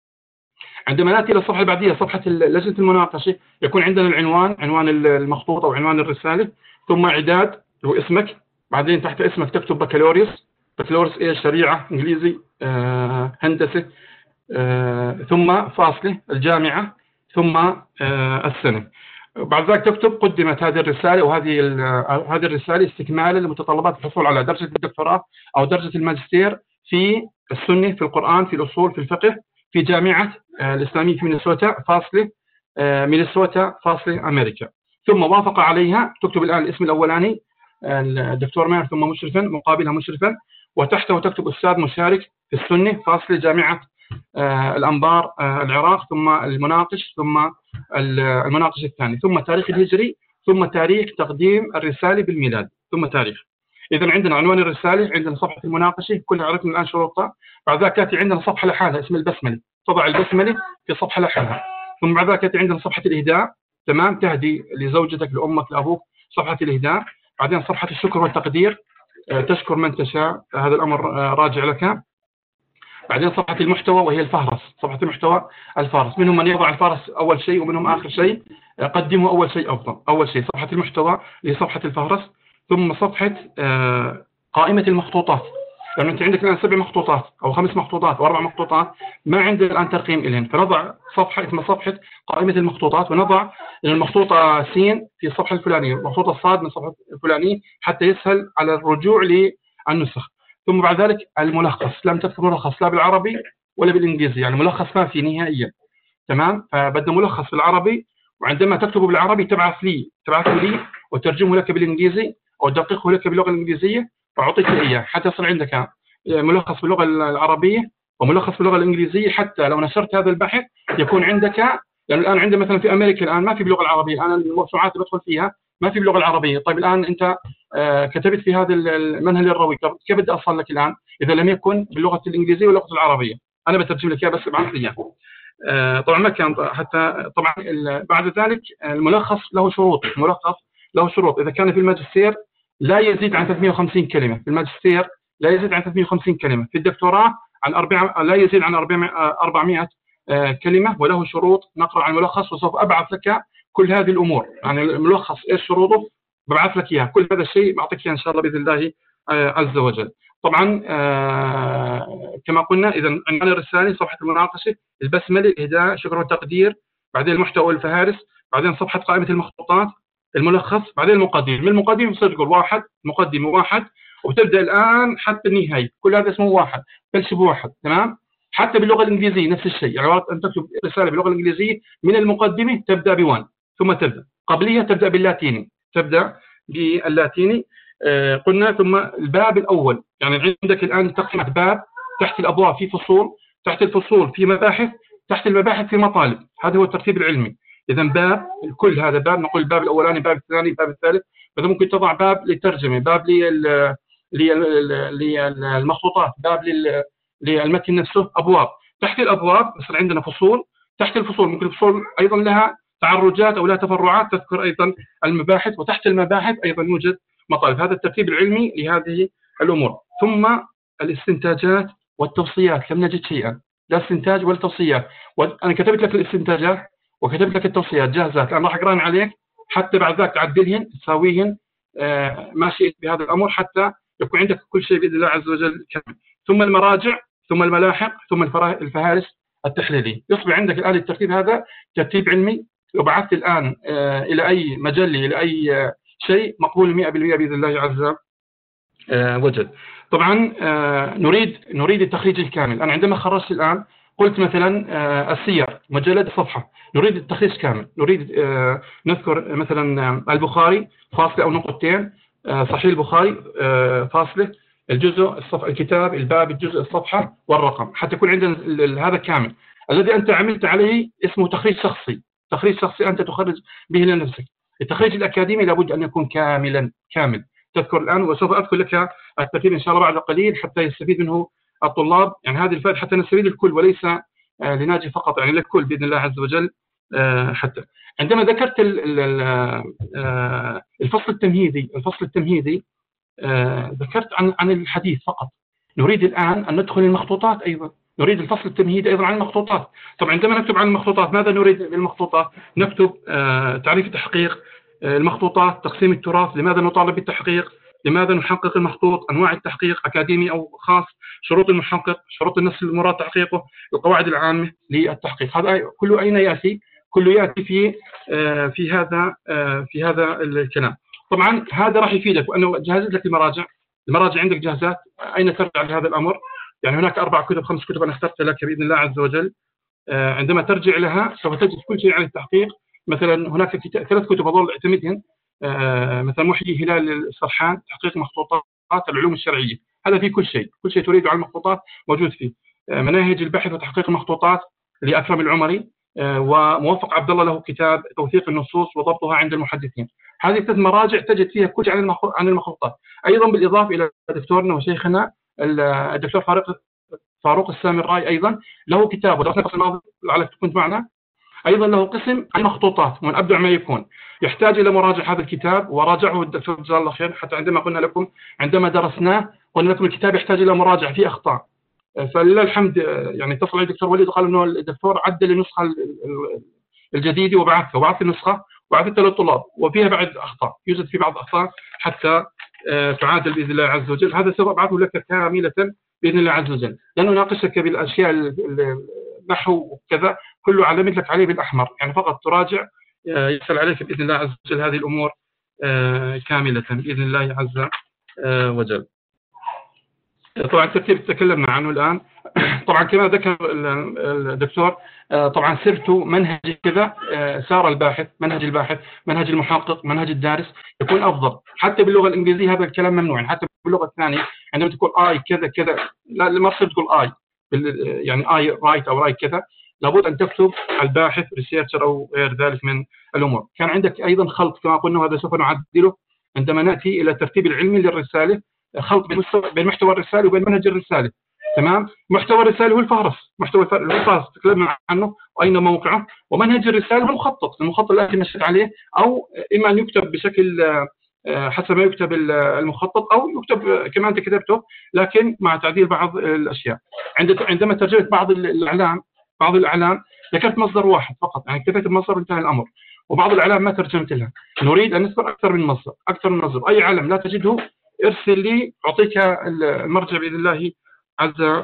عندما نأتي إلى الصفحة البعدية، صفحة لجنة المناقشة، يكون عندنا العنوان، عنوان المخطوط أو عنوان الرسالة، ثم إعداد هو اسمك، بعدين تحت اسمك تكتب بكالوريوس، بكالوريوس إيه، شريعة، إنجليزي، آه، هندسة، آه، ثم فاصلة الجامعة، ثم آه، السنة. بعد ذلك تكتب قدمت هذه الرسالة، وهذه هذه الرسالة استكمالا لمتطلبات الحصول على درجة الدكتوراه أو درجة الماجستير في السنة، في القرآن، في الأصول، في الفقه، في جامعة آه، الإسلامية في مينيسوتا، فاصلة آه، مينيسوتا، فاصلة أمريكا. ثم وافق عليها، تكتب الآن الاسم الأولاني الدكتور ماهر، ثم مشرفا مقابلها مشرفا، وتحته تكتب أستاذ مشارك في السنة، فاصلة جامعة آه الأنبار آه العراق، ثم المناقش، ثم المناقش الثاني، ثم تاريخ الهجري، ثم تاريخ تقديم الرسالة بالميلاد، ثم تاريخ. إذا عندنا عنوان الرسالة، عندنا صفحة المناقشة، كلها عرفنا الآن شروطها. بعد ذلك تأتي عندنا صفحة لحالها اسم البسملة، تضع البسملة في صفحة لحالها. ثم بعد ذلك تأتي عندنا صفحة الإهداء، تمام، تهدي لزوجتك، لأمك، لأبوك، صفحة الإهداء. بعدين صفحة الشكر والتقدير، تشكر من تشاء، هذا الأمر راجع لك. بعدين صفحة المحتوى وهي الفهرس، صفحة المحتوى الفهرس، منهم من يضع الفهرس أول شيء ومنهم آخر شيء، قدموا أول شيء أفضل. أول شيء صفحة المحتوى اللي هي صفحة الفهرس، ثم صفحة قائمة المخطوطات، لأنه أنت عندك الآن سبع مخطوطات أو خمس مخطوطات أو أربع مخطوطات ما عندنا الآن ترقيم إلهن، فنضع صفحة اسمها صفحة قائمة المخطوطات، ونضع المخطوطة س في الصفحة الفلانية، المخطوطة صاد من الصفحة الفلانية، حتى يسهل على الرجوع للنسخ. ثم بعد ذلك الملخص، لم تكتب ملخص لا بالعربي ولا بالإنجليزي، يعني ملخص ما في نهائيا، تمام؟ فبدنا ملخص بالعربي، وعندما تكتبه بالعربي تبعث لي تبعثه لي وترجمه لك بالإنجليزي أو تدققه لك باللغة الإنجليزية وأعطيك إياه حتى يصير عندك ملخص باللغة العربية وملخص باللغة الإنجليزية، حتى لو نشرت هذا البحث يكون عندك، لأن يعني الآن عندنا مثلا في أمريكا الآن ما في باللغة العربية، أنا الموسوعات اللي بدخل فيها ما في باللغة العربية. طيب الآن أنت آه كتبت في هذا المنهل الروي، كيف بدي أصل لك الآن إذا لم يكن باللغة الإنجليزية واللغة العربية؟ أنا بترجم لك إياه بس ابعث لي إياه. آه طبعا ما كان حتى طبعا بعد ذلك الملخص له شروط، الملخص له شروط. إذا كان في الماجستير لا يزيد عن ثلاثمئة وخمسين كلمة، في الماجستير لا يزيد عن ثلاثمئة وخمسين كلمة، في الدكتوراه عن أربعمئة لا يزيد عن أربعمئة كلمة، وله شروط. نقرأ عن الملخص وسوف أبعث لك كل هذه الأمور، يعني الملخص إيش شروطه ببعث لك إياها، كل هذا الشيء بعطيك إياه إن شاء الله بإذن الله عز وجل. طبعا كما قلنا، إذا عنوان الرسالة، صفحة المناقشة، البسملة، الإهداء، شكر والتقدير، بعدين المحتوى والفهارس، بعدين صفحة قائمة المخطوطات، الملخص، بعدين المقدمة. من المقدمة بصير تقول واحد، مقدمة واحد، وبتبدأ الآن حتى النهاية، كل هذا اسمه واحد، بلش بواحد، تمام؟ حتى باللغة الإنجليزية نفس الشيء، يعني أن تكتب رسالة باللغة الإنجليزية من المقدمة تبدأ بوان، ثم تبدأ قبليها تبدأ باللاتيني، تبدأ باللاتيني. آه قلنا ثم الباب الأول، يعني عندك الآن تقسيمة باب، تحت الأبواب في فصول، تحت الفصول في مباحث، تحت المباحث في مطالب، هذا هو الترتيب العلمي. إذا باب، الكل هذا باب، نقول الباب الأولاني، باب الثاني، باب الثالث، فإذا ممكن تضع باب للترجمة، باب للمخطوطات، باب للمتن نفسه، أبواب. تحت الأبواب يصير عندنا فصول، تحت الفصول ممكن الفصول أيضا لها تعرجات أو لها تفرعات تذكر أيضا المباحث، وتحت المباحث أيضا يوجد مطالب. هذا الترتيب العلمي لهذه الأمور. ثم الاستنتاجات والتوصيات، لم نجد شيئا، لا استنتاج ولا توصيات. وأنا كتبت لك الاستنتاجات وكتبت لك التوصيات جاهزات، الآن راح أقرأن عليك حتى بعد ذاك تعدلهن تساويهن آه ما شئت بهذا الأمر، حتى يكون عندك كل شيء بإذن الله عز وجل كامل. ثم المراجع، ثم الملاحق، ثم الفهارس التحليلية. يصبح عندك الآن الترتيب هذا ترتيب علمي، لو بعثت الآن آه إلى أي مجلة، إلى أي آه شيء، مقبول مئة بالمئة بإذن الله عز آه وجل. طبعا آه نريد نريد التخريج الكامل. أنا عندما خرجت الآن قلت مثلا آه السير مجلد صفحة، نريد التخريج كامل، نريد آه نذكر مثلا آه البخاري فاصلة أو نقطتين، آه صحيح البخاري آه فاصلة، الجزء، الصفحة، الكتاب، الباب، الجزء، الصفحة والرقم، حتى يكون عندنا هذا كامل. الذي أنت عملت عليه اسمه تخريج شخصي، تخريج شخصي أنت تخرج به لنفسك. التخريج الأكاديمي لابد أن يكون كاملا كامل. تذكر الآن وسوف أذكر لك الترتيب إن شاء الله بعد قليل حتى يستفيد منه الطلاب، يعني هذه الفائدة حتى نستفيد الكل وليس آه لناجي فقط، يعني للكل بإذن الله عز وجل. آه حتى عندما ذكرت ال ال آه الفصل التمهيدي، الفصل التمهيدي آه ذكرت عن عن الحديث فقط. نريد الآن أن ندخل المخطوطات أيضا، نريد الفصل التمهيدي أيضا عن المخطوطات. طبعا عندما نكتب عن المخطوطات ماذا نريد بالمخطوطات؟ نكتب آه تعريف التحقيق، آه المخطوطات، تقسيم التراث، لماذا نطالب بالتحقيق، لماذا نحقق المخطوط، أنواع التحقيق أكاديمي أو خاص، شروط المحقق، شروط النص المراد تحقيقه، القواعد العامة للتحقيق. هذا كله أين يأتي؟ كله يأتي في آه في هذا آه في هذا الكلام. طبعا هذا راح يفيدك، وأنه جهزت لك المراجع، المراجع عندك جاهزات، أين ترجع لهذا الأمر؟ يعني هناك أربع كتب، خمس كتب أنا اخترت لك بإذن الله عز وجل. آه عندما ترجع لها سوف تجد كل شيء عن التحقيق. مثلا هناك ثلاث كتب أظل اعتمدهن، آه مثلا محيي هلال السرحان، تحقيق مخطوطات العلوم الشرعية، هذا فيه كل شيء، كل شيء تريده عن المخطوطات موجود فيه. آه مناهج البحث وتحقيق المخطوطات لأكرم العمري، آه وموفق عبد الله له كتاب توثيق النصوص وضبطها عند المحدثين. هذه ثلاث مراجع تجد فيها كل شيء عن المخطوطات. أيضا بالإضافة إلى دكتورنا وشيخنا الدكتور فاروق فاروق السامراي، أيضا له كتاب ودرسنا الفصل الماضي لعلك كنت معنا، أيضا له قسم عن المخطوطات ومن أبدع ما يكون. يحتاج إلى مراجعة هذا الكتاب، وراجعه الدكتور جزاه الله خير، حتى عندما قلنا لكم عندما درسناه قلنا لكم الكتاب يحتاج إلى مراجعة فيه أخطاء، فلله الحمد يعني اتصل علي الدكتور وليد وقال إنه الدكتور عدل النسخة الجديدة وبعثها، وبعث النسخة وبعثتها للطلاب وفيها بعض أخطاء، يوجد في بعض أخطاء حتى تعادل بإذن الله عز وجل. هذا سوف أبعثه لك كاملة بإذن الله عز وجل، لأنه ناقشك بالأشياء النحو وكذا كله علمت لك عليه بالأحمر، يعني فقط تراجع يسأل عليك بإذن الله عز وجل هذه الأمور كاملة بإذن الله عز وجل. طبعا الترتيب تكلمنا عنه الآن. طبعا كما ذكر الدكتور، طبعا سرت منهج كذا، سار الباحث، منهج الباحث، منهج المحقق، منهج الدارس يكون أفضل. حتى باللغة الإنجليزية هذا الكلام ممنوع، حتى باللغة الثانية عندما تقول آي كذا كذا، لا ما تصير تقول آي يعني آي رايت أو رايت كذا، لابد أن تكتب الباحث ريسيرشر أو غير ذلك من الأمور. كان عندك أيضا خلط كما قلنا، وهذا سوف نعدله عندما نأتي إلى الترتيب العلمي للرسالة، خلط بين محتوى الرسالة وبين منهج الرسالة. تمام. محتوى الرسالة هو الفهرس، محتوى الفهرس تكلمنا عنه وأين موقعه، ومنهج الرسالة هو المخطط، المخطط الذي نشأت عليه، أو إما أن يكتب بشكل حسب ما يكتب المخطط، أو يكتب كما أنت كتبته لكن مع تعديل بعض الأشياء. عندما ترجمت بعض الإعلام بعض الإعلام ذكرت مصدر واحد فقط، يعني اكتفيت بمصدر وانتهى الأمر، وبعض الإعلام ما ترجمت لها. نريد أن نذكر أكثر من مصدر، أكثر من مصدر. أي علم لا تجده ارسل لي، أعطيك المرجع بإذن الله عز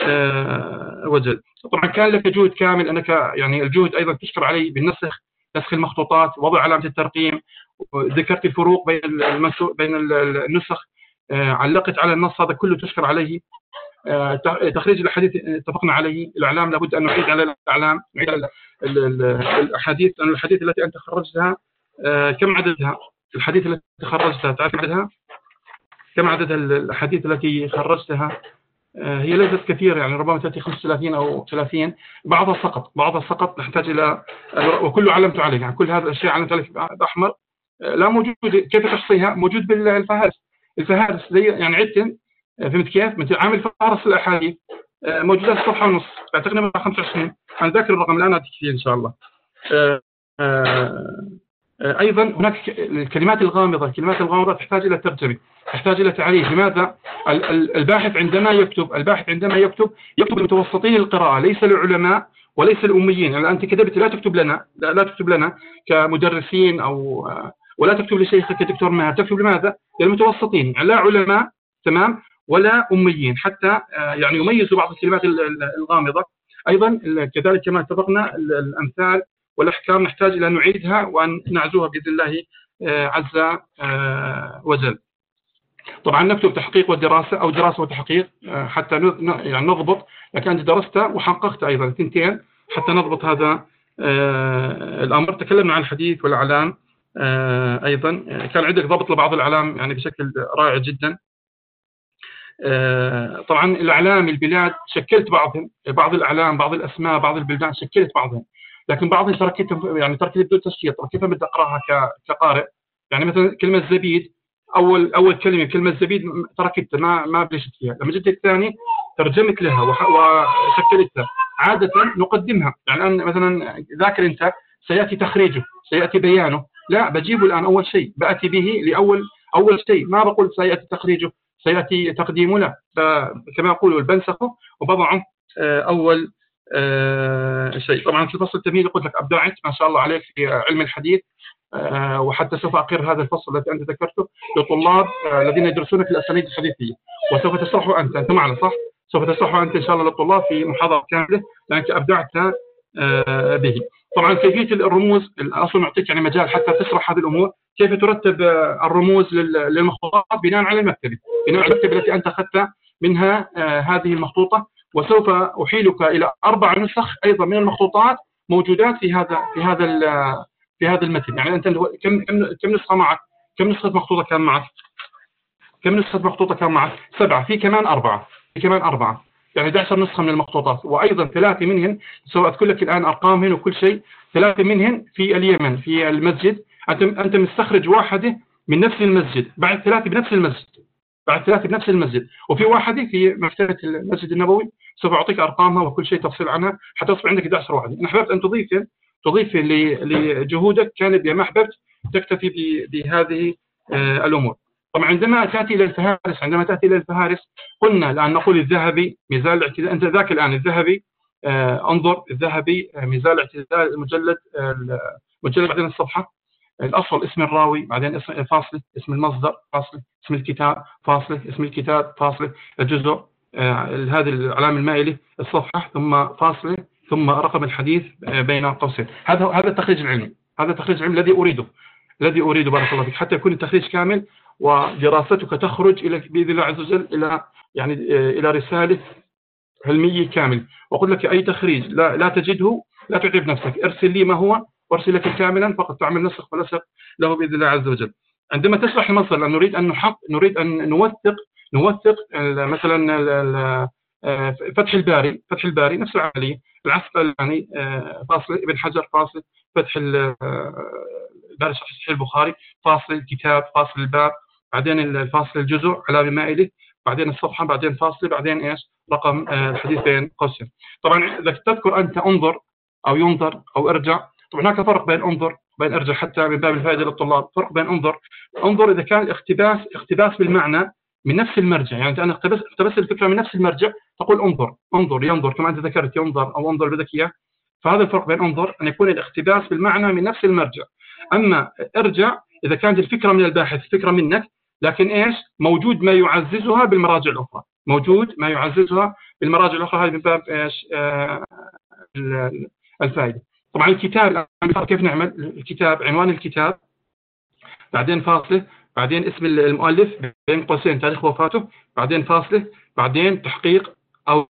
وجل. طبعا كان لك جهد كامل، أنك يعني الجهد أيضا تشكر عليه بالنسخ، نسخ المخطوطات، وضع علامة الترقيم، ذكرت الفروق بين بين النسخ، علقت على النص، هذا كله تشكر عليه. تخريج الأحاديث اتفقنا عليه. الإعلام لابد أن نعيد على الإعلام، نعيد على الأحاديث، لأن الأحاديث التي أنت خرجتها كم عددها؟ الحديث التي خرجتها تعرف عددها؟ كم عدد الأحاديث التي خرجتها؟ هي ليست كثيرة، يعني ربما تأتي خمسة وثلاثين أو ثلاثين، بعضها سقط، بعضها سقط نحتاج إلى، وكله علمت عليه، يعني كل هذه الأشياء علمت عليه بأحمر لا موجود. كيف تحصيها؟ موجود بالفهارس. الفهارس زي يعني عدتن، فهمت كيف؟ مثل عامل فهرس الأحاديث موجودة في صفحة ونص، أعتقد من خمسة وعشرين، أنا ذاكر الرقم الآن أعطيك فيه إن شاء الله. أيضا هناك الكلمات الغامضة، الكلمات الغامضة تحتاج إلى ترجمة، تحتاج إلى تعريف. لماذا؟ الباحث عندما يكتب الباحث عندما يكتب يكتب لمتوسطين القراءة، ليس للعلماء وليس الأميين. يعني أنت كتبت، لا تكتب لنا، لا, لا تكتب لنا كمدرسين، أو ولا تكتب لشيخك كدكتور ماهر، تكتب لماذا؟ للمتوسطين، يعني لا علماء تمام ولا أميين، حتى يعني يميزوا بعض الكلمات الغامضة. أيضا كذلك كما اتفقنا الأمثال والأحكام نحتاج إلى نعيدها وأن نعزوها بإذن الله عز وجل. طبعا نكتب تحقيق ودراسة أو دراسة وتحقيق حتى يعني نضبط، لكن أنت درست وحققت أيضا اثنتين حتى نضبط هذا الأمر. تكلمنا عن الحديث والأعلام، أيضا كان عندك ضبط لبعض الأعلام يعني بشكل رائع جدا. طبعا الأعلام البلاد شكلت بعضهم، بعض الأعلام، بعض الأسماء، بعض البلدان شكلت بعضهم، لكن بعضهم تركتهم يعني تركتهم بدون تشكيل. كيف بدي أقرأها كقارئ؟ يعني مثلا كلمة زبيد، أول أول كلمة كلمة زبيد تركتها، ما ما بلشت فيها. لما جيت الثاني ترجمت لها وشكلتها. عادة نقدمها، يعني الآن مثلا ذاكر أنت سيأتي تخريجه، سيأتي بيانه، لا بجيبه الآن أول شيء، بأتي به لأول أول شيء، ما بقول سيأتي تخريجه، سيأتي تقديمه، لا، كما يقولوا بنسخه وبضعه أول شيء. طبعا في الفصل التمهيدي قلت لك أبدعت ما شاء الله عليك في علم الحديث، وحتى سوف أقر هذا الفصل الذي أنت ذكرته للطلاب الذين يدرسون في الأسانيد الحديثية، وسوف تشرحه أنت أنت معنا صح؟ سوف تشرحه أنت إن شاء الله للطلاب في محاضرة كاملة لأنك أبدعت به. طبعا كيفية الرموز الأصل نعطيك يعني مجال حتى تشرح هذه الأمور، كيف ترتب الرموز للمخطوطات بناء على المكتبة، بناء على المكتبة التي أنت أخذت منها هذه المخطوطة. وسوف أحيلك إلى أربع نسخ أيضا من المخطوطات موجودات في هذا في هذا في هذا المتن. يعني أنت كم كم نسخة معك؟ كم نسخة مخطوطة كان معك؟ كم نسخة مخطوطة كان معك؟ سبعة، في كمان أربعة، في كمان أربعة، يعني أحد عشر نسخة من المخطوطات. وأيضا ثلاثة منهن سوف أذكر لك الآن أرقامهن وكل شيء، ثلاثة منهن في اليمن في المسجد، أنت أنت مستخرج واحدة من نفس المسجد، بعد ثلاثة بنفس المسجد، بعد ثلاثة بنفس المسجد، وفي واحدة في مكتبة المسجد النبوي. سوف أعطيك أرقامها وكل شيء تفصيل عنها حتى تصبح عندك أحد عشر واحدة. أنا حببت أن تضيف تضيف لجهودك، كانت بما أحببت تكتفي بهذه الأمور. طبعا عندما تأتي إلى الفهارس عندما تأتي إلى الفهارس قلنا الآن نقول الذهبي ميزان الاعتدال، أنت ذاك الآن الذهبي آه انظر الذهبي آه ميزان الاعتدال المجلد المجلد بعدين الصفحة الأصل اسم الراوي، بعدين اسم فاصلة اسم المصدر فاصلة اسم الكتاب فاصلة اسم الكتاب فاصلة الجزء هذه العلامة المائلة الصفحة ثم فاصلة ثم رقم الحديث بين قوسين. هذا هذا التخريج العلمي، هذا التخريج العلمي الذي أريده الذي أريده بارك الله فيك، حتى يكون التخريج كامل ودراستك تخرج إلى بإذن الله عز وجل إلى يعني إلى رسالة علمية كامل. وأقول لك أي تخريج لا لا تجده لا تعتب نفسك، ارسل لي ما هو وارسل لك كاملا فقط تعمل نسخ ونسخ له بإذن الله عز وجل. عندما تشرح المصدر لأن نريد أن نحق نريد أن نوثق نوثق مثلا فتح الباري فتح الباري نفس العملية، العسقلاني فاصل ابن حجر فاصل فتح الباري صحيح البخاري فاصل الكتاب فاصل الباب، بعدين الفاصل الجزء علامة مائلة، بعدين الصفحة، بعدين فاصل، بعدين ايش رقم الحديث بين قوسين. طبعا اذا تذكر انت انظر او ينظر او ارجع، طبعا هناك فرق بين انظر بين ارجع حتى من باب الفائده للطلاب. فرق بين انظر انظر اذا كان اقتباس اقتباس بالمعنى من نفس المرجع، يعني انا اقتبس اقتبس الفكره من نفس المرجع تقول انظر انظر ينظر كما انت ذكرت ينظر او انظر بدك اياه. فهذا الفرق بين انظر ان يكون الاقتباس بالمعنى من نفس المرجع. اما ارجع اذا كانت الفكره من الباحث الفكره منك لكن ايش موجود ما يعززها بالمراجع الاخرى، موجود ما يعززها بالمراجع الاخرى. هذه من باب ايش آه الفائده. طبعا الكتاب كيف نعمل الكتاب؟ عنوان الكتاب بعدين فاصله بعدين اسم المؤلف بين قوسين تاريخ وفاته بعدين فاصله بعدين تحقيق او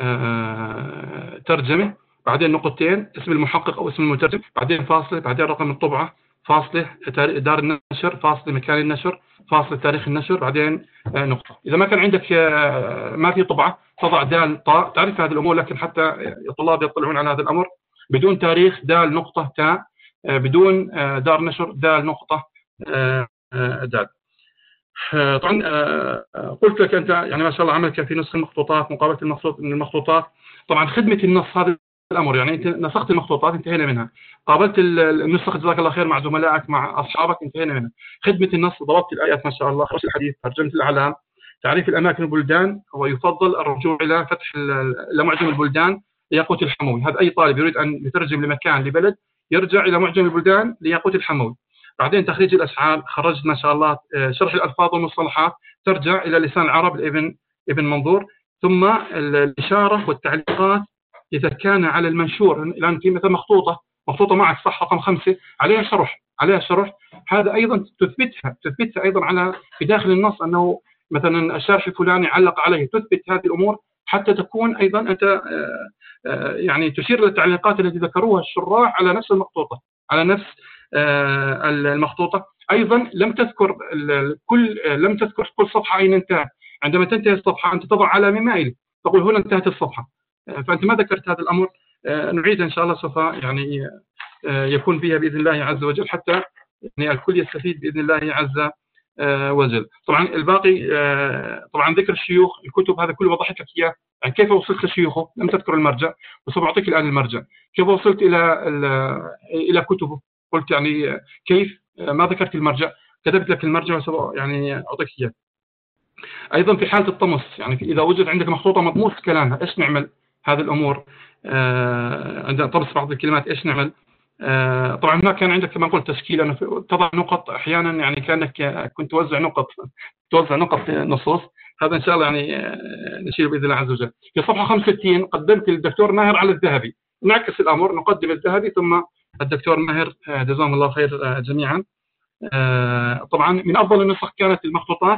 آه ترجمه بعدين نقطتين اسم المحقق او اسم المترجم بعدين فاصله بعدين رقم الطبعه فاصله دار النشر فاصله مكان النشر فاصله تاريخ النشر بعدين نقطه. اذا ما كان عندك ما في طبعه تضع دال طاء، تعرف هذه الامور لكن حتى الطلاب يطلعون على هذا الامر بدون تاريخ دال نقطه تاء بدون دار نشر دال نقطه دال. طبعا قلت لك انت يعني ما شاء الله عملك في نسخ المخطوطات مقابله المخطوطات. طبعا خدمه النص هذا الامر يعني انت نسخت المخطوطات انتهينا منها، قابلت النسخ جزاك الله خير مع زملائك مع اصحابك انتهينا منها. خدمه النص ضبطت الايات ما شاء الله، خرجت الحديث ترجمت الاعلام تعريف الاماكن والبلدان، ويفضل الرجوع الى فتح الى معجم البلدان لياقوت الحموي. هذا اي طالب يريد ان يترجم لمكان لبلد يرجع الى معجم البلدان لياقوت الحموي. بعدين تخريج الاشعار خرجت ما شاء الله، شرح الالفاظ والمصطلحات ترجع الى لسان العرب لابن ابن منظور، ثم الاشاره والتعليقات إذا كان على المنشور الآن في مثلا مخطوطة مخطوطة معك صح رقم خمسة عليها شرح عليها شرح هذا أيضا تثبتها تثبتها أيضا على في داخل النص أنه مثلا الشارح الفلاني علق عليه، تثبت هذه الأمور حتى تكون أيضا أنت يعني تشير للتعليقات التي ذكروها الشراح على نفس المخطوطة على نفس المخطوطة. أيضا لم تذكر كل لم تذكر كل صفحة أين انتهت، عندما تنتهي الصفحة أنت تضع علامة مائلة تقول هنا انتهت الصفحة، فأنت ما ذكرت هذا الأمر. نريد إن شاء الله سوف يعني يكون فيها بإذن الله عز وجل حتى يعني الكل يستفيد بإذن الله عز وجل. طبعا الباقي طبعا ذكر الشيوخ الكتب هذا كله وضحت لك إياه، يعني كيف وصلت لشيوخه لم تذكر المرجع وسوف أعطيك الآن المرجع، كيف وصلت إلى إلى كتبه قلت يعني كيف ما ذكرت المرجع كتبت لك المرجع وسوف يعني أعطيك إياه. أيضا في حالة الطمس يعني إذا وجد عندك مخطوطة مطموس كلامها إيش نعمل؟ هذه الأمور آه عندنا طمس بعض الكلمات إيش نعمل؟ آه طبعا ما كان عندك كما قلت تشكيل أنا تضع نقط أحيانا يعني كأنك كنت توزع نقط توزع نقط نصوص، هذا إن شاء الله يعني آه نشير بإذن الله عز وجل. في صفحة خمسة وستين قدمت للدكتور ماهر على الذهبي، نعكس الأمر نقدم الذهبي ثم الدكتور ماهر آه جزاهم الله خير آه جميعا. آه طبعا من أفضل النسخ كانت المخطوطات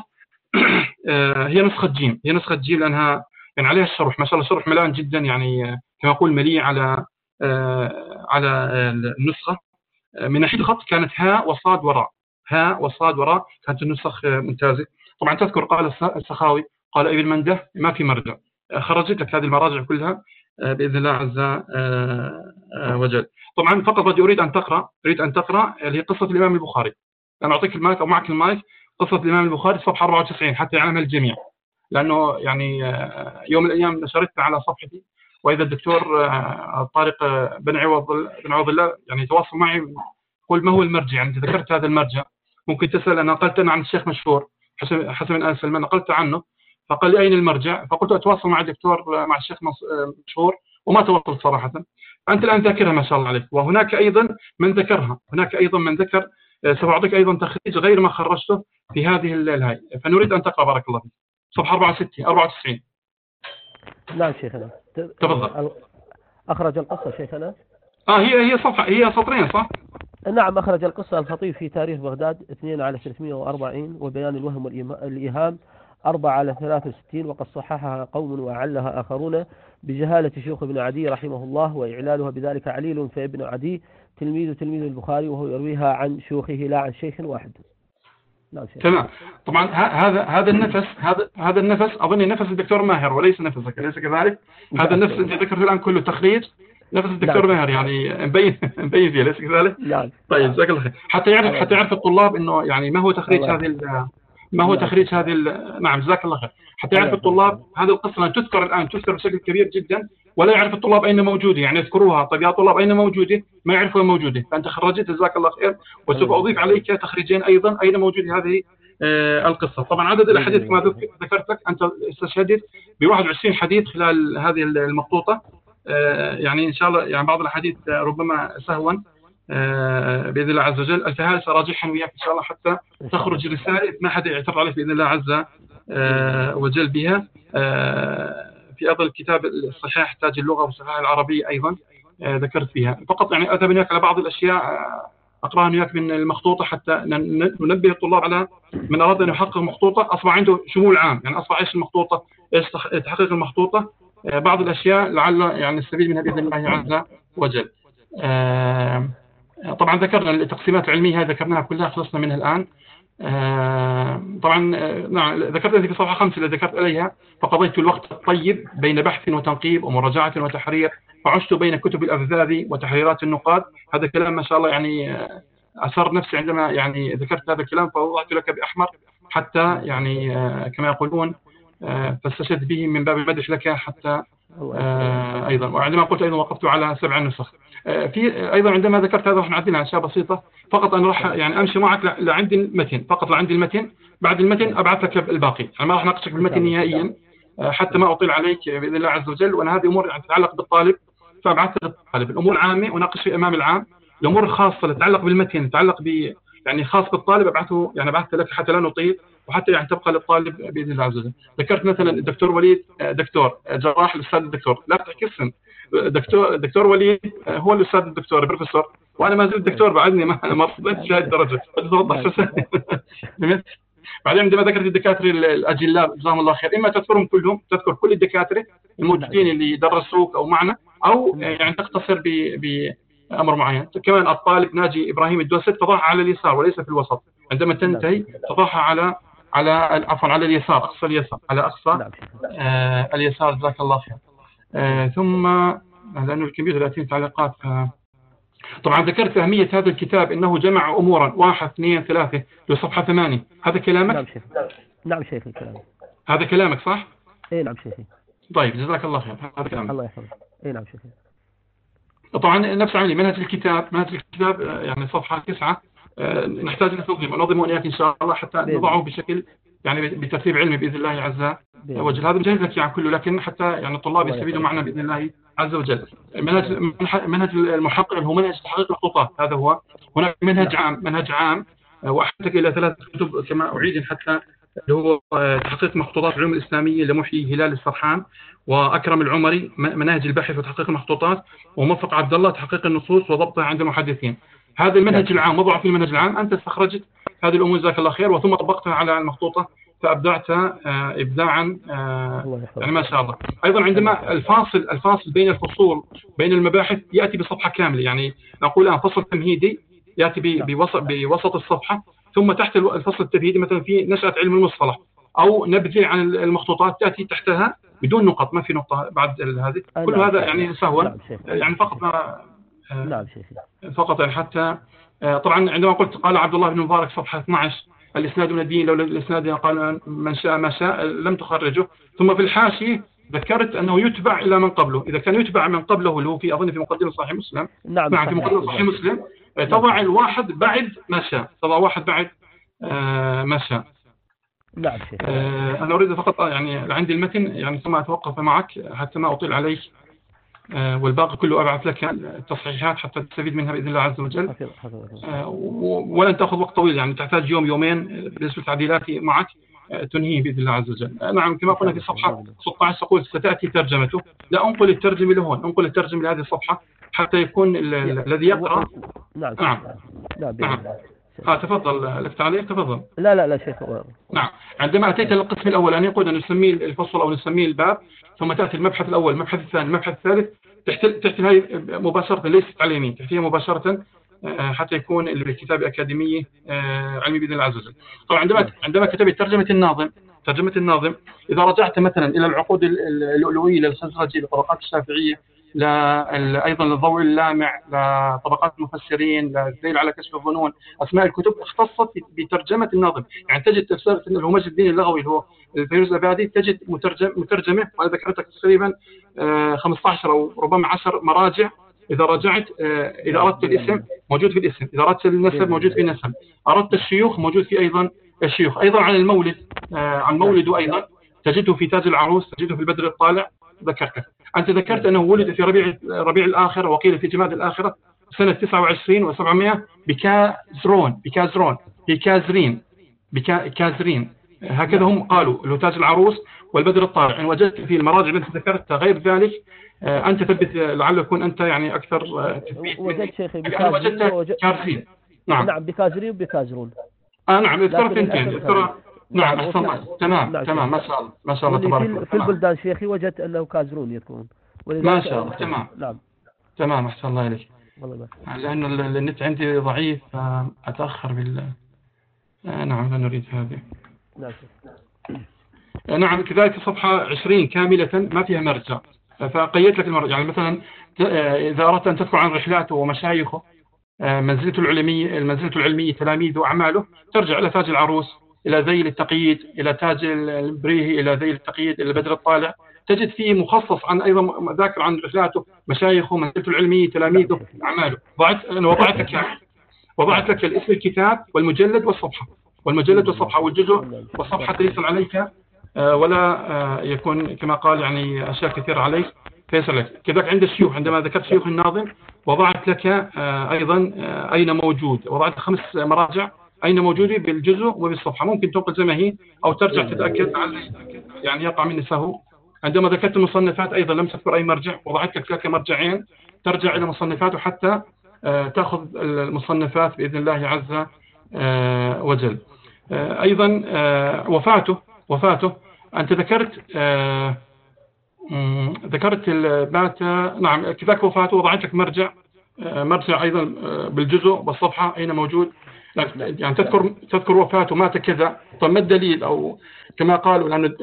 هي نسخة جيم هي نسخة جيم لأنها يعني عليها الشرح ما شاء الله شرح ملان جدا يعني كما أقول مليء على على النسخة. من ناحية الخط كانت هاء وصاد وراء هاء وصاد وراء كانت النسخ ممتازة. طبعا تذكر قال السخاوي قال ابن منده ما في مرجع، خرجت لك هذه المراجع كلها بإذن الله عز وجل. طبعا فقط بدي أريد أن تقرأ أريد أن تقرأ اللي هي قصة الإمام البخاري. أنا أعطيك المايك أو معك المايك قصة الإمام البخاري صفحة أربعة وتسعين حتى يعلمها الجميع، لأنه يعني يوم من الأيام نشرتها على صفحتي وإذا الدكتور طارق بن عوض بن عوض الله يعني تواصل معي قل ما هو المرجع، يعني ذكرت هذا المرجع ممكن تسأل أنا نقلت أنا عن الشيخ مشهور حسن حسن آل سلمان نقلت عنه فقال لي أين المرجع؟ فقلت أتواصل مع الدكتور مع الشيخ مشهور وما توصلت صراحة. أنت الآن ذاكرها ما شاء الله عليك. وهناك أيضا من ذكرها، هناك أيضا من ذكر، سأعطيك أيضا تخريج غير ما خرجته في هذه الهاي، فنريد أن تقرأ بارك الله فيك. صفحة أربعة وستين أربعة وتسعين. نعم شيخنا. تفضل. أخرج القصة شيخنا. آه هي هي صفحة، هي سطرين صح؟ نعم أخرج القصة الخطيب في تاريخ بغداد اثنين على ثلاثمائة وأربعين، وبيان الوهم والإيهام أربعة على ثلاثة وستين، وقد صححها قوم وأعلها آخرون بجهالة شيوخ ابن عدي رحمه الله، وإعلالها بذلك عليل، فابن عدي تلميذ تلميذ البخاري، وهو يرويها عن شيوخه لا عن شيخ واحد. نعم شيخ. تمام. طبعا هذا هذا النفس هذا هذا النفس أظن نفس الدكتور ماهر وليس نفسك، أليس كذلك؟ هذا النفس أنت ذكرت الآن كله تخريج نفس الدكتور ماهر، يعني مبين مبين فيه، أليس كذلك؟ نعم. طيب جزاك الله خير. حتى يعرف حتى يعرف الطلاب إنه يعني ما هو تخريج هذه ما هو تخريج هذه. نعم جزاك الله خير. حتى يعرف الطلاب هذه القصة تذكر الآن تذكر بشكل كبير جدا، ولا يعرف الطلاب أين موجودة، يعني يذكروها. طيب يا طلاب أين موجودة؟ ما يعرفوا وين موجودة. فأنت خرجت جزاك الله خير، وسوف أضيف عليك تخريجين أيضا أين موجودة هذه آه القصة. طبعا عدد الأحاديث كما ذكرت لك أنت استشهدت ب واحد وعشرين حديث خلال هذه المخطوطة، آه يعني إن شاء الله يعني بعض الأحاديث ربما سهوا آه بإذن الله عز وجل. فهذا سأراجعها وياك إن شاء الله حتى تخرج رسالة ما حدا يعترض عليك بإذن الله عز آه وجل بها. آه في أيضا الكتاب الصحيح تاج اللغة والصحيح العربية أيضا آه ذكرت فيها. فقط يعني أذهب وياك على بعض الأشياء آه أقرأها وياك من المخطوطة حتى ننبه الطلاب على من أراد أن يحقق مخطوطة أصبح عنده شمول عام، يعني أصبح إيش المخطوطة، إيش تحقيق المخطوطة، آه بعض الأشياء لعل يعني نستفيد منها بإذن الله عز وجل. آه طبعا ذكرنا التقسيمات العلمية هذه ذكرناها كلها، خلصنا منها الآن. آه طبعا آه نعم ذكرت في صفحة خمسة اللي ذكرت عليها، فقضيت الوقت الطيب بين بحث وتنقيب ومراجعة وتحرير، فعشت بين كتب الأفذاذ وتحريرات النقاد. هذا كلام ما شاء الله يعني أثر نفسي عندما يعني ذكرت هذا الكلام، فوضعت لك بأحمر حتى يعني آه كما يقولون آه فاستشهد به من باب المدح لك حتى آه أيضا. وعندما قلت أيضا وقفت على سبع نسخ. آه في أيضا عندما ذكرت هذا راح نعدلها أشياء بسيطة فقط. أنا راح يعني أمشي معك لعندي المتن فقط، لعندي المتن، بعد المتن أبعث لك الباقي، يعني ما راح ناقشك بالمتن نهائيا آه حتى ما أطيل عليك بإذن الله عز وجل. وأنا هذه أمور يعني تتعلق بالطالب فأبعث لك الطالب، الأمور العامة وناقش في أمام العام، الأمور الخاصة اللي تتعلق بالمتن تتعلق ب يعني خاص بالطالب أبعثه يعني أبعث لك حتى لا نطيل وحتى يعني تبقى للطالب بإذن الله عز وجل. ذكرت مثلا الدكتور وليد دكتور جراح الأستاذ الدكتور، لا تحكي اسم دكتور دكتور وليد هو الأستاذ الدكتور البروفيسور، وأنا ما زلت دكتور بعدني ما ما وصلتش هذه الدرجة. بعدين عندما ذكرت الدكاترة الأجلاء جزاهم الله خير، إما تذكرهم كلهم، تذكر كل الدكاترة الموجودين اللي درسوك أو معنا، أو يعني تقتصر بأمر معين. كمان الطالب ناجي إبراهيم الدوسري تضعها على اليسار وليس في الوسط، عندما تنتهي تضعها على على عفوا على اليسار، أقصى اليسار، على أقصى آه اليسار جزاك الله خير. آه ثم لأنه الكمبيوتر يأتي تعليقات. آه طبعا ذكرت أهمية هذا الكتاب إنه جمع أمورا واحد اثنين ثلاثة لصفحة ثمانية. هذا كلامك؟ نعم شيخ. نعم شيخي كلامك. هذا كلامك صح؟ إيه نعم شيخي. طيب جزاك الله خير. هذا كلامك. الله يحفظك. إيه نعم شيخي. طبعا نفس عملي منهج الكتاب منهج الكتاب يعني صفحة تسعة آه نحتاج أن ننظم ننظم وإياك إن شاء الله حتى نضعه بشكل يعني بترتيب علمي بإذن الله عز وجل. هذا مجهز لك يعني كله، لكن حتى يعني الطلاب يستفيدوا معنا بإذن الله عز وجل. منهج منهج المحقق هو منهج تحقيق الخطوات، هذا هو. هناك منهج عام منهج عام وأحتاج إلى ثلاث كتب كما أعيد حتى، اللي هو تحقيق مخطوطات العلوم الإسلامية لمحيي هلال السرحان، وأكرم العمري مناهج البحث وتحقيق المخطوطات، وموفق عبد الله تحقيق النصوص وضبطها عند المحدثين. هذا المنهج العام وضع في المنهج العام، أنت استخرجت هذه الأمور جزاك الله خير وثم طبقتها على المخطوطة فأبدعتها إبداعا يعني ما شاء الله. أيضا عندما الفاصل الفاصل بين الفصول بين المباحث يأتي بصفحة كاملة، يعني نقول الآن فصل تمهيدي يأتي بوسط بوسط الصفحة، ثم تحت الفصل التمهيدي مثلا في نشأة علم المصطلح أو نبذة عن المخطوطات تأتي تحتها بدون نقط، ما في نقطة بعد هذه. كل هذا يعني سهوا يعني فقط نعم شيخي فقط يعني حتى طبعا عندما قلت قال عبد الله بن مبارك صفحة اثنعش الإسناد من الدين لولا الإسناد قال من شاء ما شاء لم تخرجه. ثم في الحاشية ذكرت أنه يتبع إلى من قبله، إذا كان يتبع من قبله اللي هو في أظن في مقدمة صحيح مسلم. نعم, نعم في مقدمة صحيح مسلم تضع الواحد بعد ما شاء، تضع واحد بعد آه ما شاء. نعم شيخ. آه أنا أريد فقط يعني عندي المتن يعني ثم أتوقف معك حتى ما أطيل عليك. آه، والباقي كله أبعث لك التصحيحات حتى تستفيد منها بإذن الله عز وجل. آه، ولن تأخذ وقت طويل، يعني تحتاج يوم يومين بالنسبة للتعديلات معك تنهيه بإذن الله عز وجل. نعم كما قلنا في صفحة ستة عشر تقول ستأتي ترجمته، لا أنقل الترجمة لهون، أنقل الترجمة لهذه الصفحة حتى يكون الذي يقرأ. نعم نعم نعم نعم. ها تفضل لك تعليق تفضل. لا لا لا شيخ. نعم عندما أتيت للقسم الأول أن يقول أن نسميه الفصل أو نسميه الباب، ثم تأتي المبحث الأول المبحث الثاني المبحث الثالث، تحت تحت هاي مباشرة ليست على اليمين، تحتها مباشرة حتى يكون الكتاب أكاديمي علمي بإذن الله عز وجل. طبعا عندما عندما كتبت ترجمة الناظم ترجمة الناظم إذا رجعت مثلا إلى العقود اللؤلؤية للخزرجي لطبقات الشافعية، لا أيضا للضوء اللامع لطبقات المفسرين للذيل على كشف الظنون، أسماء الكتب اختصت بترجمة الناظم. يعني تجد تفسير الهمج الدين اللغوي اللي هو الفيروز الأبادي تجد مترجم مترجمة، وأنا ذكرتك تقريبا خمسة عشر أو ربما عشر مراجع. إذا رجعت إذا أردت الاسم موجود في الاسم، إذا أردت النسب موجود في النسب، أردت الشيوخ موجود في أيضا الشيوخ. أيضا عن المولد عن مولده أيضا تجده في تاج العروس، تجده في البدر الطالع. ذكرته أنت ذكرت أنه ولد في ربيع ربيع الآخر وقيل في جماد الآخرة سنة تسعة وعشرين وسبعمائة بكازرون بكازرون بكازرين بكازرين هكذا هم قالوا له تاج العروس والبدر الطالع. إن وجدت في المراجع التي ذكرتها غير ذلك أنت تثبت، لعل يكون أنت يعني أكثر تثبيت. وجدت شيخي بكازرين وجدت كازرين. نعم نعم بكازرين وبكازرون. آه نعم ذكرت اثنين ذكر. نعم أحسن. تمام نعم تمام ما شاء الله ما شاء الله تبارك الله. في البلدان شيخي وجدت أنه كازرون يذكرون. ما شاء الله تمام نعم تمام أحسن الله إليك. والله لأنه النت عندي ضعيف أتأخر بال. نعم لا نريد هذه. نعم نعم كذلك صفحة عشرين كاملة ما فيها مرجع، فقيت لك المرجع. يعني مثلا إذا أردت أن تذكر عن رحلاته ومشايخه منزلته العلمية المنزلة العلمية تلاميذه وأعماله، ترجع إلى تاج العروس، إلى ذيل التقييد، إلى تاج البريهي، إلى ذيل التقييد، إلى بدر الطالع. تجد فيه مخصص عن أيضا ذاكر عن رحلاته مشايخه منزلته العلمية تلاميذه أعماله. ضعت أنا وضعت لك يعني وضعت لك الاسم الكتاب والمجلد والصفحة والمجلد والصفحة والجزء والصفحة يصل عليك ولا يكون كما قال يعني أشياء كثيرة عليك فيصل لك. كذلك عند الشيوخ عندما ذكرت شيوخ الناظم وضعت لك أيضا أين موجود، وضعت خمس مراجع أين موجود بالجزء وبالصفحة. ممكن تنقل زي ما هي أو ترجع تتأكد يعني يقع مني سهو. عندما ذكرت المصنفات أيضا لم تذكر أي مرجع، وضعت لك لك مرجعين ترجع إلى مصنفاته حتى تأخذ المصنفات بإذن الله عز وجل. أيضا وفاته وفاته أنت ذكرت ذكرت البات. نعم كذلك وفاته وضعت لك مرجع مرجع أيضا بالجزء والصفحة أين موجود. يعني تذكر تذكر وفاته مات كذا. طب ما الدليل؟ أو كما قالوا لأن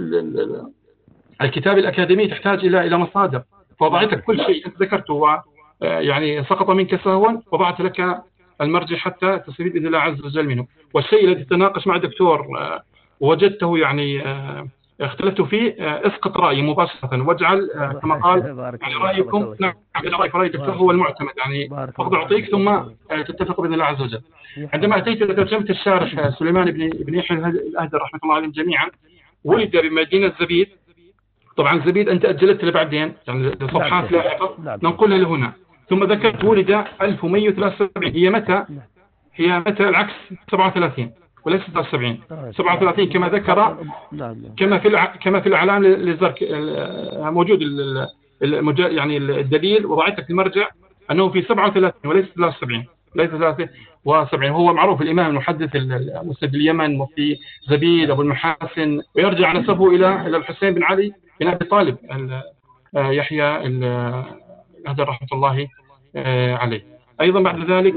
الكتاب الأكاديمي تحتاج إلى إلى مصادر، فوضعت لك كل شيء أنت ذكرته يعني سقط منك سهوا، وضعت لك المرجع حتى تستفيد بإذن الله عز وجل منه. والشيء الذي تناقش مع الدكتور ووجدته يعني اختلفت فيه اسقط رأيي مباشرة واجعل كما قال يعني رأيكم. نعم رأيك رأي الدكتور هو المعتمد، يعني فقد أعطيك ثم تتفق بإذن الله عز وجل. عندما أتيت إلى ترجمة الشارح سليمان بن بن يحيى الأهدر رحمة الله عليهم جميعا، ولد بمدينة زبيد. طبعا زبيد أنت أجلت لبعدين يعني لصفحات لاحقة ننقلها لهنا. ثم ذكرت ولد ألف ومئة وثلاثة وسبعين. هي متى؟ هي متى العكس سبعة وثلاثين وليس ستة وسبعين. سبعة وثلاثين كما ذكر كما في كما في الإعلام للزرك موجود يعني الدليل. وضعت لك المرجع أنه في سبعة وثلاثين وليس ثلاثة وسبعين ليس ثلاثة وسبعين. هو معروف الإمام المحدث المسند اليمن وفي زبيد أبو المحاسن، ويرجع نسبه إلى إلى الحسين بن علي بن أبي طالب يحيى الأهدر رحمة الله عليه. أيضا بعد ذلك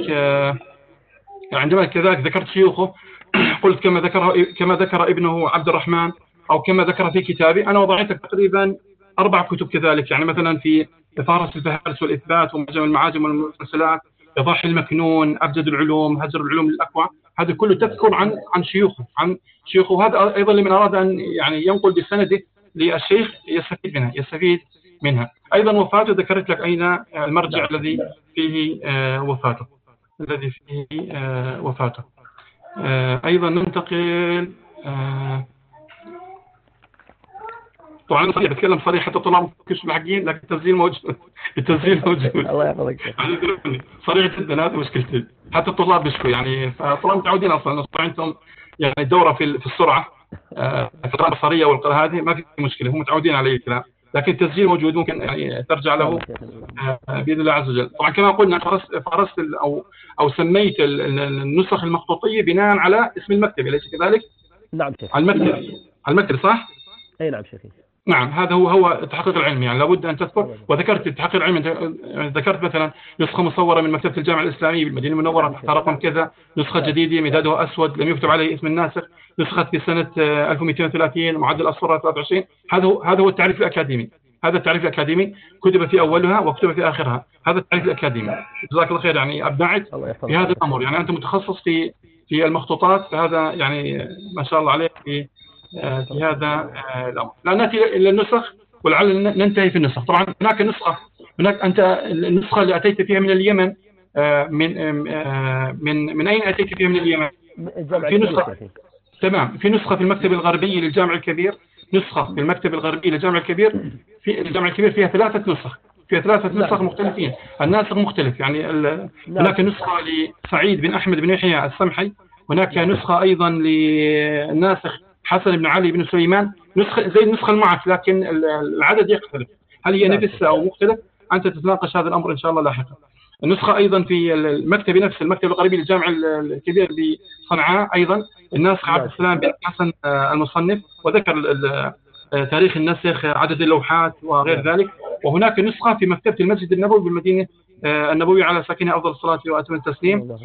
عندما كذلك ذكرت شيوخه قلت كما ذكر كما ذكر ابنه عبد الرحمن أو كما ذكر في كتابي. أنا وضعت تقريبا أربع كتب كذلك، يعني مثلا في فهرس الفهارس والإثبات ومعجم المعاجم والمرسلات، إيضاح المكنون، أبجد العلوم، هجر العلوم للأكوى. هذا كله تذكر عن عن شيوخه عن شيوخه. هذا أيضا لمن أراد أن يعني ينقل بسنده للشيخ يستفيد منها يستفيد منها. أيضا وفاته ذكرت لك أين المرجع الذي فيه وفاته الذي فيه وفاته. أيضا ننتقل طبعا أنا صريح بتكلم صريح حتى الطلاب مش ملحقين، لكن التسجيل موجود. التسجيل موجود. الله يحفظك. صريح جدا، هذا مشكلتي. حتى الطلاب بيشكوا يعني، فالطلاب متعودين أصلا أنتم يعني الدورة في في السرعة في القراءة البصرية والقراءة هذه ما في مشكلة، هم متعودين على الكلام، لكن التسجيل موجود ممكن يعني ترجع له بإذن الله عز وجل. طبعا كما قلنا فرست أو أو سميت النسخ المخطوطية بناء على اسم المكتب، أليس كذلك؟ نعم شيخ. المكتب المكتب صح؟ أي نعم شيخي. نعم، هذا هو هو التحقيق العلمي، يعني لابد أن تذكر. وذكرت التحقيق العلمي، ذكرت مثلا نسخة مصورة من مكتبة الجامعة الإسلامية بالمدينة المنورة تحت رقم كذا، نسخة جديدة مدادها أسود لم يكتب عليه اسم الناسخ، نسخة في سنة ألف ومئتين وثلاثين، معدل أصفارها ثلاثة وعشرين. هذا هو هذا هو التعريف الأكاديمي. هذا التعريف الأكاديمي كتب في أولها وكتب في آخرها، هذا التعريف الأكاديمي. جزاك الله خير، يعني أبدعت في هذا الأمر، يعني أنت متخصص في في المخطوطات، فهذا يعني ما شاء الله عليك في في هذا الأمر. لا نأتي إلى النسخ ولعل ننتهي في النسخ. طبعا هناك نسخة، هناك أنت النسخة اللي أتيت فيها من اليمن، من من من أين أتيت فيها من اليمن؟ في نسخة، تمام، في نسخة في المكتب الغربي للجامع الكبير، نسخة في المكتب الغربي للجامع الكبير. في الجامع الكبير فيها ثلاثة نسخ، فيها ثلاثة نسخ مختلفين، الناسخ مختلف. يعني هناك نسخة لسعيد بن أحمد بن يحيى السمحي، هناك نسخة أيضا للناسخ حسن بن علي بن سليمان، نسخة زي النسخة المعك، لكن العدد يختلف، هل هي نفسها أو مختلف؟ أنت تتناقش هذا الأمر إن شاء الله لاحقا. النسخة أيضا في المكتب نفسه، المكتب الغربي للجامع الكبير بصنعاء، أيضا الناسخ عبد السلام بن حسن المصنف، وذكر تاريخ النسخ، عدد اللوحات وغير ذلك. وهناك نسخة في مكتبة المسجد النبوي بالمدينة النبوي على ساكنها أفضل الصلاة وأتم التسليم،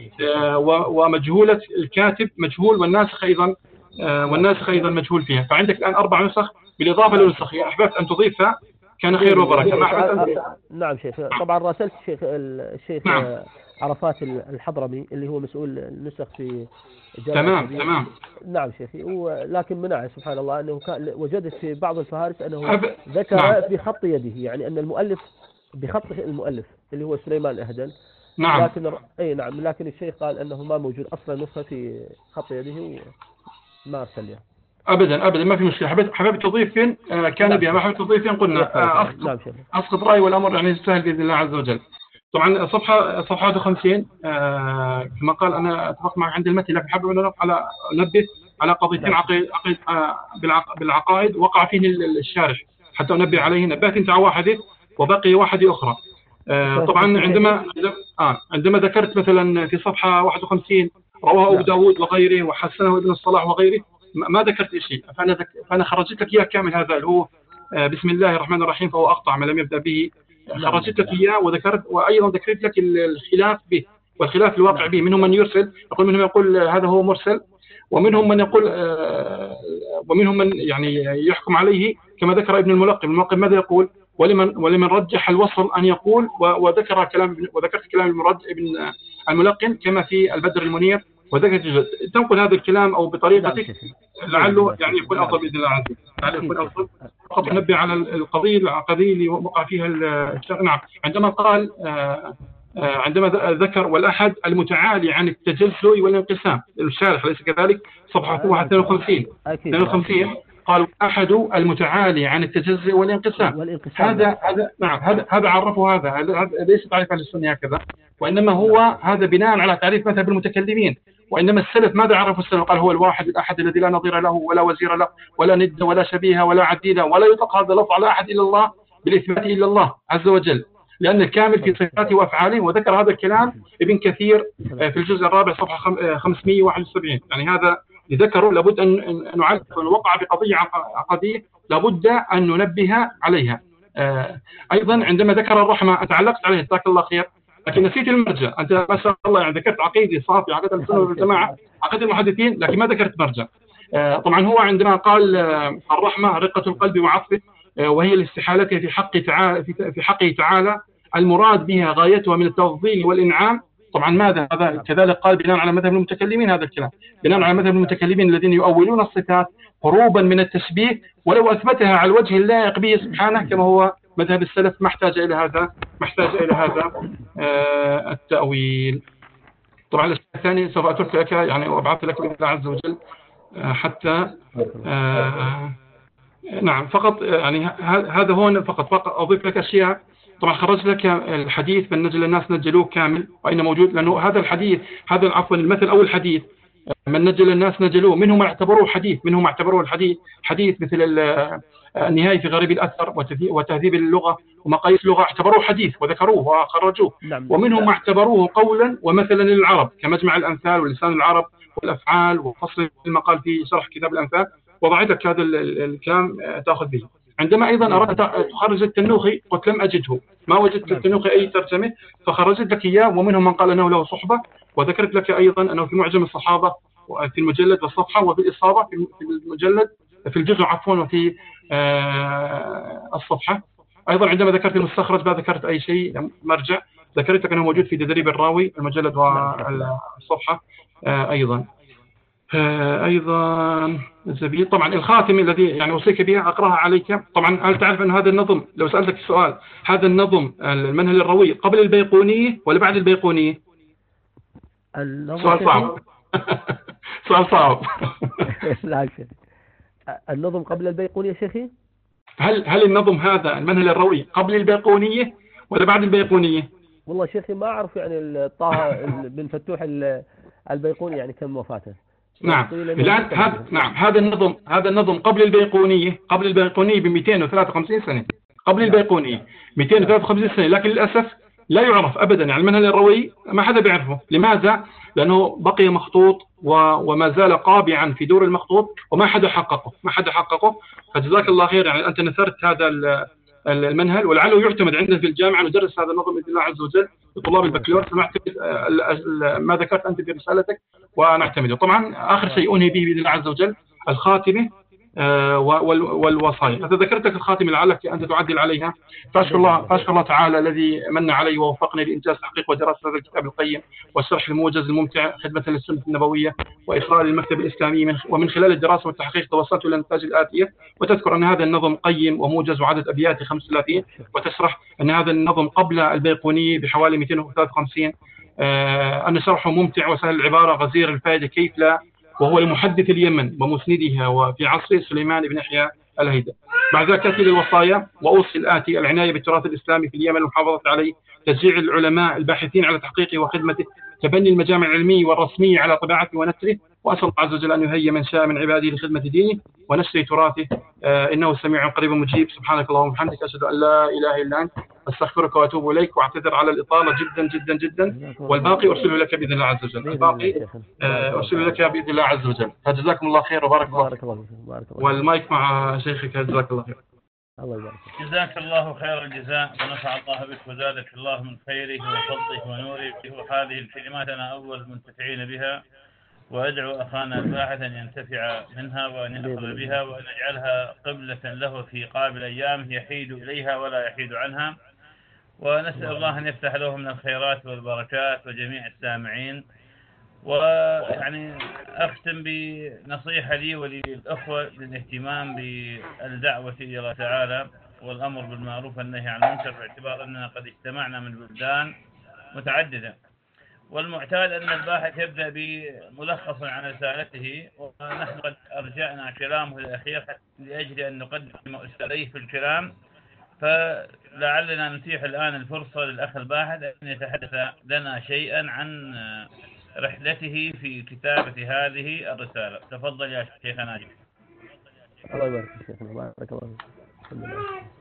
ومجهولة الكاتب مجهول، والناسخ أيضا والناسخ أيضا مجهول فيها. فعندك الآن أربع نسخ بالإضافة للنسخ، أحببت أن تضيفها كان خير وبركة. نعم شيخ. طبعا راسلت الشيخ الشيخ نعم. عرفات الحضرمي اللي هو مسؤول النسخ في جامعة تمام الكبير. تمام نعم شيخي، ولكن منع سبحان الله أنه كان وجدت في بعض الفهارس أنه أب... ذكر نعم. بخط يده، يعني أن المؤلف بخط المؤلف اللي هو سليمان الأهدل. نعم. لكن أي نعم، لكن الشيخ قال أنه ما موجود أصلا نسخة في خط يده وما أرسل لها. ابدا ابدا ما في مشكله. حبيت حبيت تضيف فين كان بها، ما حبيت تضيف فين قلنا اسقط اسقط راي، والامر يعني سهل باذن الله عز وجل. طبعا صفحه صفحه واحد وخمسين آه كما قال، انا اتفق معك عند المتن، لكن حابب ان على انبه على قضيتين عقيد عقيد آه بالعقائد وقع فيه الشارح، حتى انبه عليه. نبهت انت على واحده وبقي واحده اخرى. آه طبعا عندما آه عندما ذكرت مثلا في صفحه واحد وخمسين رواه ابو داود وغيره وحسنه ابن الصلاح وغيره، ما ذكرت شيء، فأنا ذك... فأنا خرجت لك إياه كامل. هذا اللي هو بسم الله الرحمن الرحيم فهو أقطع ما لم يبدأ به، خرجت لك إياه وذكرت، وأيضا ذكرت لك الخلاف به والخلاف الواقع به. منهم من يرسل يقول، منهم يقول هذا هو مرسل، ومنهم من يقول ومنهم من يعني يحكم عليه كما ذكر ابن الملقن. الملقن ماذا يقول؟ ولمن ولمن رجح الوصل أن يقول، وذكر كلام وذكرت كلام ابن الملقن كما في البدر المنير، وذكرت تنقل هذا الكلام أو بطريقتك لعله يعني يكون أفضل بإذن الله عز وجل، لعله يكون أفضل. فقط ننبه على القضية القضية اللي وقع فيها الشرع. نعم، عندما قال عندما ذكر والأحد المتعالي عن التجزؤ والانقسام، الشارح أليس كذلك؟ صفحة اثنين وخمسين اثنين وخمسين قال أحد المتعالي عن التجزؤ والانقسام. هذا هذا نعم هذا هذا عرفه، هذا هذا ليس تعريف أهل السنة هكذا، وإنما هو هذا بناء على تعريف مذهب المتكلمين. وإنما السلف ماذا عرفوا السلف؟ قال هو الواحد الأحد الذي لا نظير له ولا وزير له ولا ند ولا شبيه ولا عديل، ولا يطلق هذا اللفظ على أحد إلا الله بالإثبات إلا الله عز وجل، لأن الكامل في صفاته وأفعاله. وذكر هذا الكلام ابن كثير في الجزء الرابع صفحة خمسمئة وواحد وسبعين. يعني هذا ذكروا لابد أن نعرف أن وقع بقضية عقدية لابد أن ننبه عليها. أيضا عندما ذكر الرحمة تعلقت عليه جزاك الله خير، لكن نسيت المرجع. أنت ما شاء الله يعني ذكرت عقيدة صافي، عقيدة السنة والجماعة، عقيدة المحدثين، لكن ما ذكرت مرجع. طبعا هو عندما قال الرحمة رقة القلب وعطفه، وهي لاستحالتها في حق تعالى في حقه تعالى، المراد بها غايتها من التفضيل والإنعام. طبعا ماذا هذا كذلك قال بناء على مذهب المتكلمين، هذا الكلام بناء على مذهب المتكلمين الذين يؤولون الصفات هروبا من التشبيه، ولو أثبتها على الوجه اللائق به سبحانه كما هو مذهب السلف ما احتاج إلى هذا ما احتاج إلى هذا آه التأويل. طبعا الشيء الثاني سوف أترك لك يعني وأبعث لك بالله عز وجل آه حتى آه نعم فقط يعني هذا هون فقط فقط أضيف لك أشياء. طبعا خرج لك الحديث من نجل الناس نجلوه كامل وأين موجود، لأنه هذا الحديث هذا عفوا المثل أو الحديث من نجل الناس نجلوه، منهم ما اعتبروه حديث، منهم ما اعتبروه الحديث حديث مثل النهاية في غريب الأثر وتهذيب اللغة ومقاييس اللغة اعتبروه حديث وذكروه وخرجوه. نعم. ومنهم ما اعتبروه قولا ومثلا للعرب كمجمع الأمثال ولسان العرب والأفعال وفصل المقال في شرح كتاب الأمثال، وضعت لك هذا الكلام تأخذ به. عندما أيضا أردت تخرج التنوخي قلت لم أجده، ما وجدت التنوخي أي ترجمة فخرجت لك إياه، ومنهم من قال أنه له صحبة، وذكرت لك أيضا أنه في معجم الصحابة في المجلد والصفحة وفي الإصابة في المجلد في الجزء عفوا وفي الصفحة. أيضا عندما ذكرت المستخرج ما ذكرت أي شيء مرجع، ذكرت لك أنه موجود في تدريب الراوي المجلد والصفحة أيضا. أيضا الزبيل طبعا الخاتم الذي يعني أوصيك بها أقرأها عليك. طبعا هل تعرف أن هذا النظم لو سألتك السؤال هذا النظم المنهل الروي قبل البيقونية ولا بعد البيقونية؟ سؤال صعب. سؤال صعب. لا شيخ النظم قبل البيقونية شيخي؟ هل هل النظم هذا المنهل الروي قبل البيقونية ولا بعد البيقونية؟ والله شيخي ما أعرف يعني طه بن فتوح البيقوني يعني كم وفاته. نعم الآن هذا نعم هذا النظم هذا النظم قبل البيقونية قبل البيقونية ب مئتين وثلاثة وخمسين سنة قبل البيقونية مئتين وثلاثة وخمسين سنة، لكن للأسف لا يعرف أبدا يعني المنهل الروي ما حدا بيعرفه. لماذا؟ لأنه بقي مخطوط وما زال قابعا في دور المخطوط وما حدا حققه ما حدا حققه فجزاك الله خير يعني أنت نثرت هذا المنهل، ولعله يعتمد عندنا في الجامعة ندرس هذا النظم بإذن الله عز وجل لطلاب البكالوريوس، نعتمد ما ذكرت أنت في رسالتك ونعتمده. طبعا آخر شيء أنهي به بإذن الله عز وجل الخاتمة والوصايا. هذا ذكرت لك الخاتمة لعلك أنت تعدل عليها، فأشكر الله فأشكر الله تعالى الذي من علي ووفقني لإنجاز تحقيق ودراسة هذا الكتاب القيم والشرح الموجز الممتع خدمة للسنة النبوية وإخراج المكتب الإسلامي، ومن خلال الدراسة والتحقيق توصلت إلى النتائج الآتية. وتذكر أن هذا النظم قيم وموجز وعدد أبياته خمسة وثلاثين، وتشرح أن هذا النظم قبل البيقونية بحوالي مئتين وثلاثة وخمسين، آه أن شرحه ممتع وسهل العبارة غزير الفائدة كيف لا، وهو لمحدث اليمن ومسندها وفي عصر سليمان بن يحيى الهيدا. بعد ذلك تأتي للوصايا وأوصي الآتي: العناية بالتراث الإسلامي في اليمن والمحافظة عليه، تشجيع العلماء الباحثين على تحقيقه وخدمته، تبني المجامع العلمية والرسمية على طباعته ونشره، وأسأل الله عز وجل أن يهيئ من شاء من عباده لخدمة دينه ونشر تراثه، آه إنه سميع قريب مجيب. سبحانك اللهم وبحمدك أشهد أن لا إله إلا أنت أستغفرك وأتوب إليك، وأعتذر على الإطالة جدا جدا جدا، والباقي أرسله لك بإذن الله عز وجل. الباقي آه أرسله لك بإذن الله عز وجل. فجزاكم الله خير وبارك الله. بارك الله فيك. بارك الله. والمايك مع شيخك جزاك الله خير. الله يبارك. جزاك الله خير الجزاء ونفع الله بك وزادك الله من خيره وفضله ونوره. وهذه الكلمات أنا أول منتفعين بها، وأدعو أخانا الباحث أن ينتفع منها وأن يأخذ بها وأن يجعلها قبلة له في قابل أيامه يحيد إليها ولا يحيد عنها. ونسأل الله أن يفتح له من الخيرات والبركات وجميع السامعين. ويعني أختم بنصيحة لي وللأخوة للاهتمام بالدعوة إلى الله تعالى والأمر بالمعروف والنهي عن المنكر، باعتبار أننا قد اجتمعنا من بلدان متعددة، والمعتاد أن الباحث يبدأ بملخص عن رسالته، ونحن قد أرجعنا كلامه الأخير لأجل أن نقدم أستاذيه في الكلام، فلعلنا نتيح الآن الفرصة للأخ الباحث أن يتحدث لنا شيئا عن رحلته في كتابة هذه الرسالة. تفضل يا شيخنا ناجي. الله يبارك فيك شيخنا، بارك الله فيك.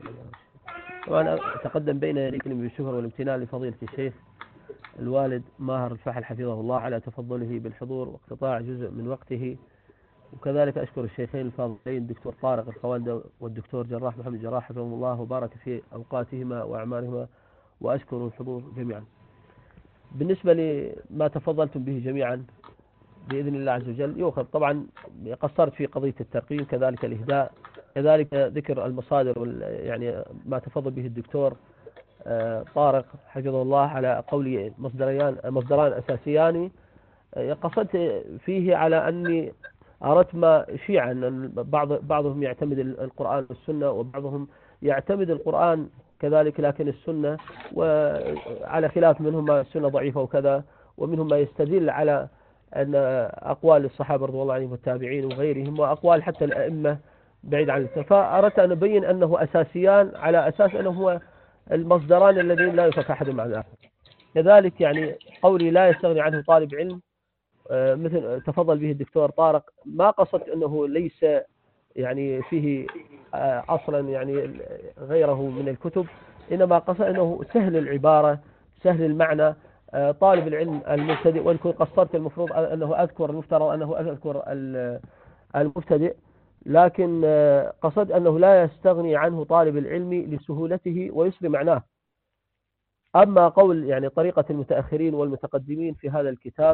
وأنا أتقدم بين يديكم بالشكر والامتنان لفضيلة الشيخ الوالد ماهر الفحل حفظه الله على تفضله بالحضور واقتطاع جزء من وقته، وكذلك أشكر الشيخين الفاضلين الدكتور طارق الخوالدة والدكتور جراح محمد جراح حفظهم الله وبارك في أوقاتهما وأعمارهما، وأشكر الحضور جميعا. بالنسبة لما تفضلتم به جميعا بإذن الله عز وجل يؤخذ. طبعا قصرت في قضية الترقيم، كذلك الإهداء، كذلك ذكر المصادر يعني ما تفضل به الدكتور طارق حفظه الله على قولي مصدريان مصدران أساسيان. قصدت فيه على أني أردت ما شيعا أن بعض بعضهم يعتمد القرآن والسنة، وبعضهم يعتمد القرآن كذلك لكن السنة، وعلى خلاف منهم ما السنة ضعيفة وكذا، ومنهم ما يستدل على أن أقوال الصحابة رضي الله عنهم والتابعين وغيرهم، وأقوال حتى الأئمة بعيد عن التفا. فأردت أن أبين أنه أساسيان على أساس أنه هو المصدران الذين لا يفك أحد عن الآخر. كذلك يعني قولي لا يستغني عنه طالب علم مثل تفضل به الدكتور طارق، ما قصدت أنه ليس يعني فيه أصلا يعني غيره من الكتب، إنما قصد أنه سهل العبارة سهل المعنى. طالب العلم المبتدئ، وإن كنت قصرت المفروض أنه أذكر المفترض أنه أذكر المبتدئ، لكن قصد أنه لا يستغني عنه طالب العلم لسهولته ويسر معناه. أما قول يعني طريقة المتأخرين والمتقدمين في هذا الكتاب،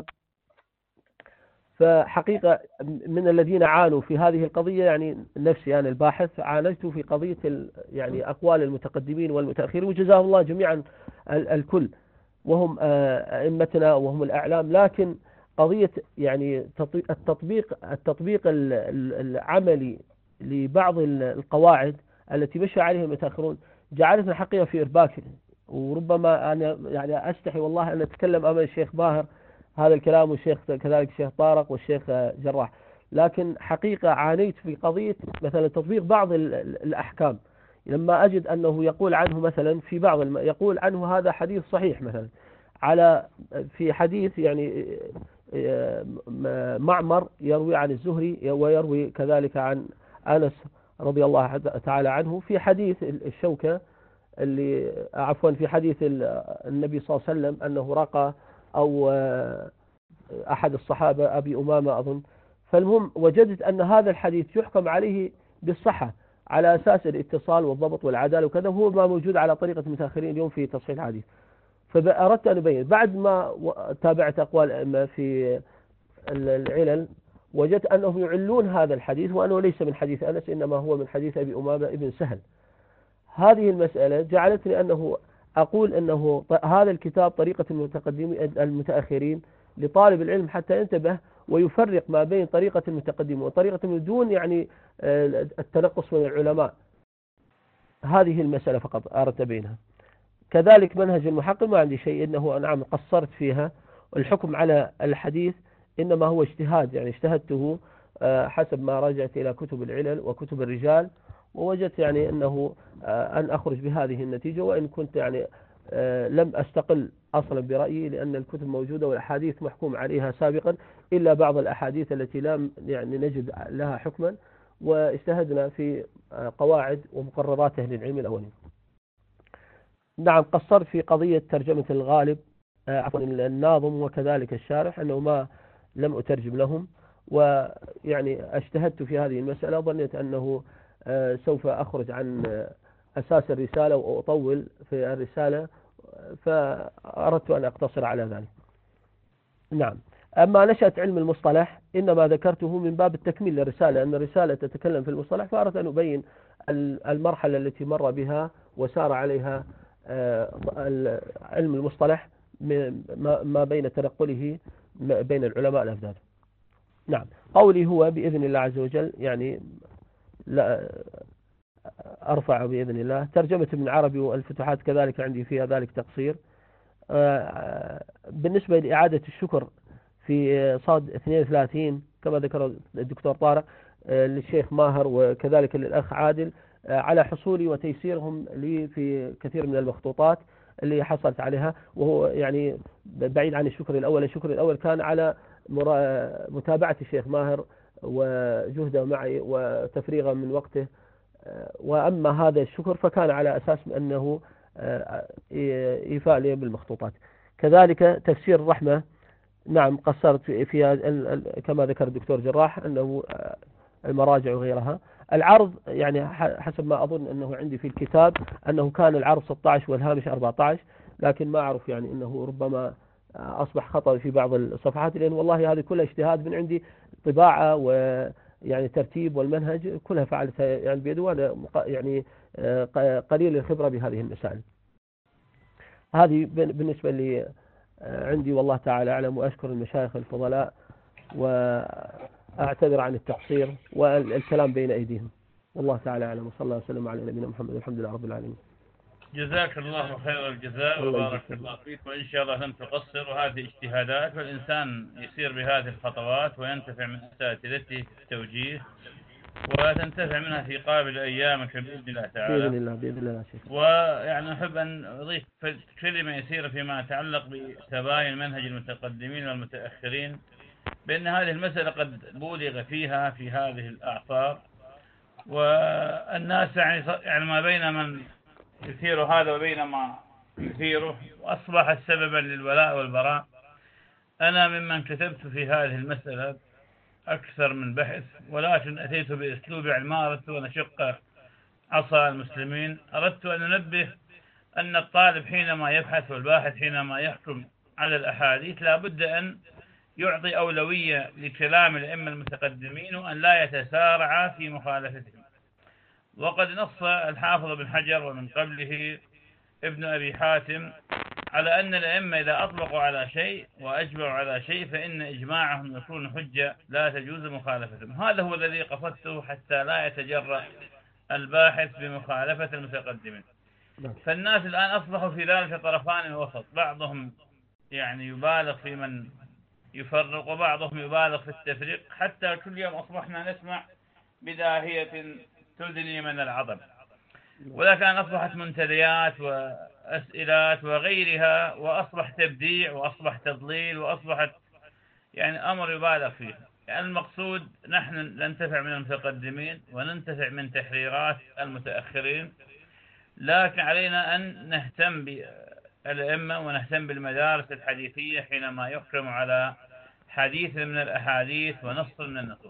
فحقيقة من الذين عانوا في هذه القضية يعني نفسي أنا يعني الباحث عانيت في قضية يعني أقوال المتقدمين والمتأخرين، وجزاهم الله جميعا الكل، وهم أئمتنا وهم الأعلام. لكن قضية يعني التطبيق التطبيق العملي لبعض القواعد التي مشى عليها المتأخرون جعلتنا حقيقة في إرباك. وربما أنا يعني أستحي والله أن أتكلم أمام الشيخ باهر هذا الكلام، والشيخ كذلك الشيخ طارق والشيخ جراح، لكن حقيقة عانيت في قضية مثلا تطبيق بعض الأحكام. لما أجد أنه يقول عنه مثلا في بعض الم... يقول عنه هذا حديث صحيح مثلا على في حديث يعني معمر يروي عن الزهري ويروي كذلك عن أنس رضي الله تعالى عنه في حديث الشوكة اللي عفوا في حديث النبي صلى الله عليه وسلم أنه رقى أو أحد الصحابة أبي أمامة أظن. فالمهم وجدت أن هذا الحديث يحكم عليه بالصحة على أساس الاتصال والضبط والعدالة وكذا، هو ما موجود على طريقة المتأخرين اليوم في تصحيح الحديث. فأردت أن أبين بعد ما تابعت أقوال الأئمة في العلل، وجدت أنهم يعلون هذا الحديث وأنه ليس من حديث أنس إنما هو من حديث أبي أمامة ابن سهل. هذه المسألة جعلتني أنه أقول أنه هذا الكتاب طريقة المتقدمين المتأخرين لطالب العلم حتى ينتبه ويفرق ما بين طريقة المتقدمين وطريقة من دون يعني التنقص من العلماء. هذه المسألة فقط أردت بينها. كذلك منهج المحقق ما عندي شيء، إنه نعم قصرت فيها. الحكم على الحديث إنما هو اجتهاد، يعني اجتهدته حسب ما رجعت إلى كتب العلل وكتب الرجال، ووجدت يعني أنه أن أخرج بهذه النتيجة، وإن كنت يعني لم أستقل أصلا برأيي، لأن الكتب موجودة والأحاديث محكوم عليها سابقا، إلا بعض الأحاديث التي لم يعني نجد لها حكما، واجتهدنا في قواعد ومقررات أهل العلم الأولين. نعم قصرت في قضية ترجمة الغالب عفوا الناظم وكذلك الشارح، أنه ما لم أترجم لهم، ويعني اجتهدت في هذه المسألة وظنيت أنه سوف أخرج عن أساس الرسالة وأطول في الرسالة، فأردت أن أقتصر على ذلك. نعم. أما نشأة علم المصطلح إنما ذكرته من باب التكميل للرسالة، أن الرسالة تتكلم في المصطلح، فأردت أن أبين المرحلة التي مر بها وسار عليها علم المصطلح ما بين تنقله بين العلماء الأفذاذ. نعم. قولي هو بإذن الله عز وجل يعني لا أرفع بإذن الله. ترجمة ابن عربي والفتوحات كذلك عندي فيها ذلك تقصير. بالنسبة لإعادة الشكر في صاد اثنين وثلاثين كما ذكر الدكتور طارق للشيخ ماهر وكذلك للأخ عادل على حصولي وتيسيرهم لي في كثير من المخطوطات اللي حصلت عليها، وهو يعني بعيد عن الشكر الأول. الشكر الأول كان على متابعة الشيخ ماهر وجهده معي وتفريغه من وقته، وأما هذا الشكر فكان على أساس أنه إيفاء لي بالمخطوطات. كذلك تفسير الرحمة نعم قصرت فيها كما ذكر الدكتور جراح أنه المراجع وغيرها. العرض يعني حسب ما أظن أنه عندي في الكتاب أنه كان العرض ستة عشر والهامش أربعة عشر، لكن ما أعرف يعني أنه ربما أصبح خطأ في بعض الصفحات، لأن والله هذه كلها اجتهاد من عندي، طباعة ويعني ترتيب والمنهج كلها فعلتها يعني بيدي، وأنا يعني قليل الخبرة بهذه المسائل. هذه بالنسبة لي عندي والله تعالى أعلم، وأشكر المشايخ الفضلاء وأعتذر عن التقصير والكلام بين أيديهم، والله تعالى أعلم، وصلى الله وسلم على نبينا محمد والحمد لله رب العالمين. جزاك الله خير الجزاء وبارك الله فيك، وإن شاء الله لم تقصر، وهذه اجتهادات، والإنسان يسير بهذه الخطوات وينتفع من أساتذته في التوجيه وتنتفع منها في قابل أيامك بإذن الله تعالى. بإذن الله بإذن الله شيخ. ويعني أحب أن أضيف كلمة يسيرة فيما يتعلق بتباين منهج المتقدمين والمتأخرين، بأن هذه المسألة قد بولغ فيها في هذه الأعصار، والناس يعني يعني ما بين من يثير هذا وبين ما يثيره، وأصبحت سببا للولاء والبراء. أنا ممن كتبت في هذه المسألة أكثر من بحث، ولكن أتيت بأسلوب ما أردت أن أشق عصا المسلمين. أردت أن أنبه أن الطالب حينما يبحث والباحث حينما يحكم على الأحاديث لابد أن يعطي أولوية لكلام الأئمة المتقدمين، وأن لا يتسارع في مخالفتهم. وقد نص الحافظ بن حجر ومن قبله ابن أبي حاتم على أن الأئمة إذا أطلقوا على شيء وأجمعوا على شيء فإن إجماعهم يكون حجة لا تجوز مخالفتهم. هذا هو الذي قصدته حتى لا يتجرأ الباحث بمخالفة المتقدمين. فالناس الآن أصبحوا في ذلك طرفان وسط، بعضهم يعني يبالغ في من يفرق وبعضهم يبالغ في التفريق، حتى كل يوم أصبحنا نسمع بداهية تدني من العظم. ولكن أصبحت منتديات وأسئلات وغيرها، وأصبح تبديع وأصبح تضليل وأصبحت يعني أمر يبالغ فيه. يعني المقصود نحن ننتفع من المتقدمين وننتفع من تحريرات المتأخرين، لكن علينا أن نهتم بالأئمة ونهتم بالمدارس الحديثية حينما يحكم على حديث من الأحاديث ونص من النصوص.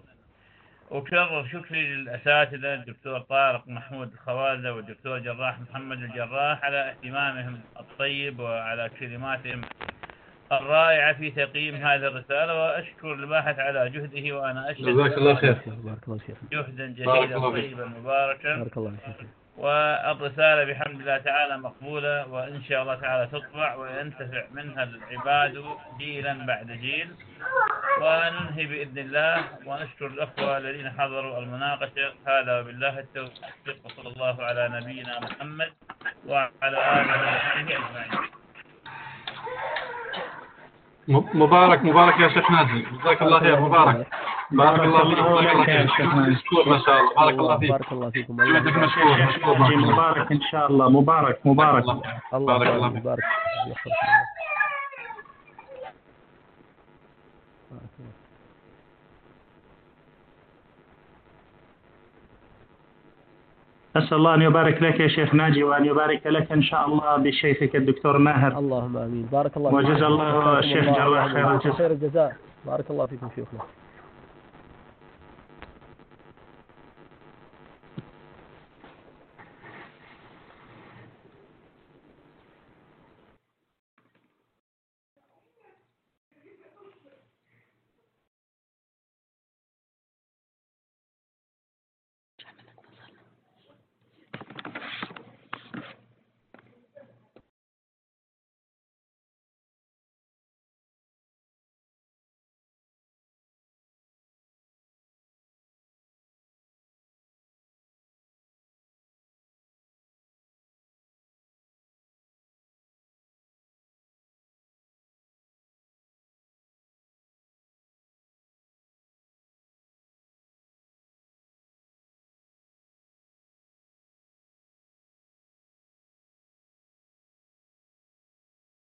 أكرر شكري للأساتذة الدكتور طارق محمود الخوالدة والدكتور جراح محمد الجراح على اهتمامهم الطيب وعلى كلماتهم الرائعة في تقييم هذه الرسالة، وأشكر الباحث على جهده، وأنا أشهد جزاك الله خير. جهدا جيدا طيبا مباركا. بارك الله فيك. والرسالة بحمد الله تعالى مقبولة، وإن شاء الله تعالى تطبع وينتفع منها العباد جيلا بعد جيل. وننهي بإذن الله، ونشكر الأخوة الذين حضروا المناقشة. هذا وبالله التوفيق، وصلى الله على نبينا محمد وعلى آله وصحبه أجمعين. مبارك مبارك يا شيخ ناجي، جزاك الله خير. مبارك بارك الله فيك. مشكور ما شاء الله. بارك الله فيك. بارك الله فيكم. جهدك مشكور مشكور. مبارك إن شاء الله. مبارك مبارك. الله بارك الله فيك. بارك. أسأل الله أن يبارك لك يا شيخ ناجي، وأن يبارك لك إن شاء الله بشيخك الدكتور ماهر. اللهم آمين. بارك الله وجزا الله الشيخ جراح خير الجزاء. خير الجزاء. بارك الله فيكم شيخنا.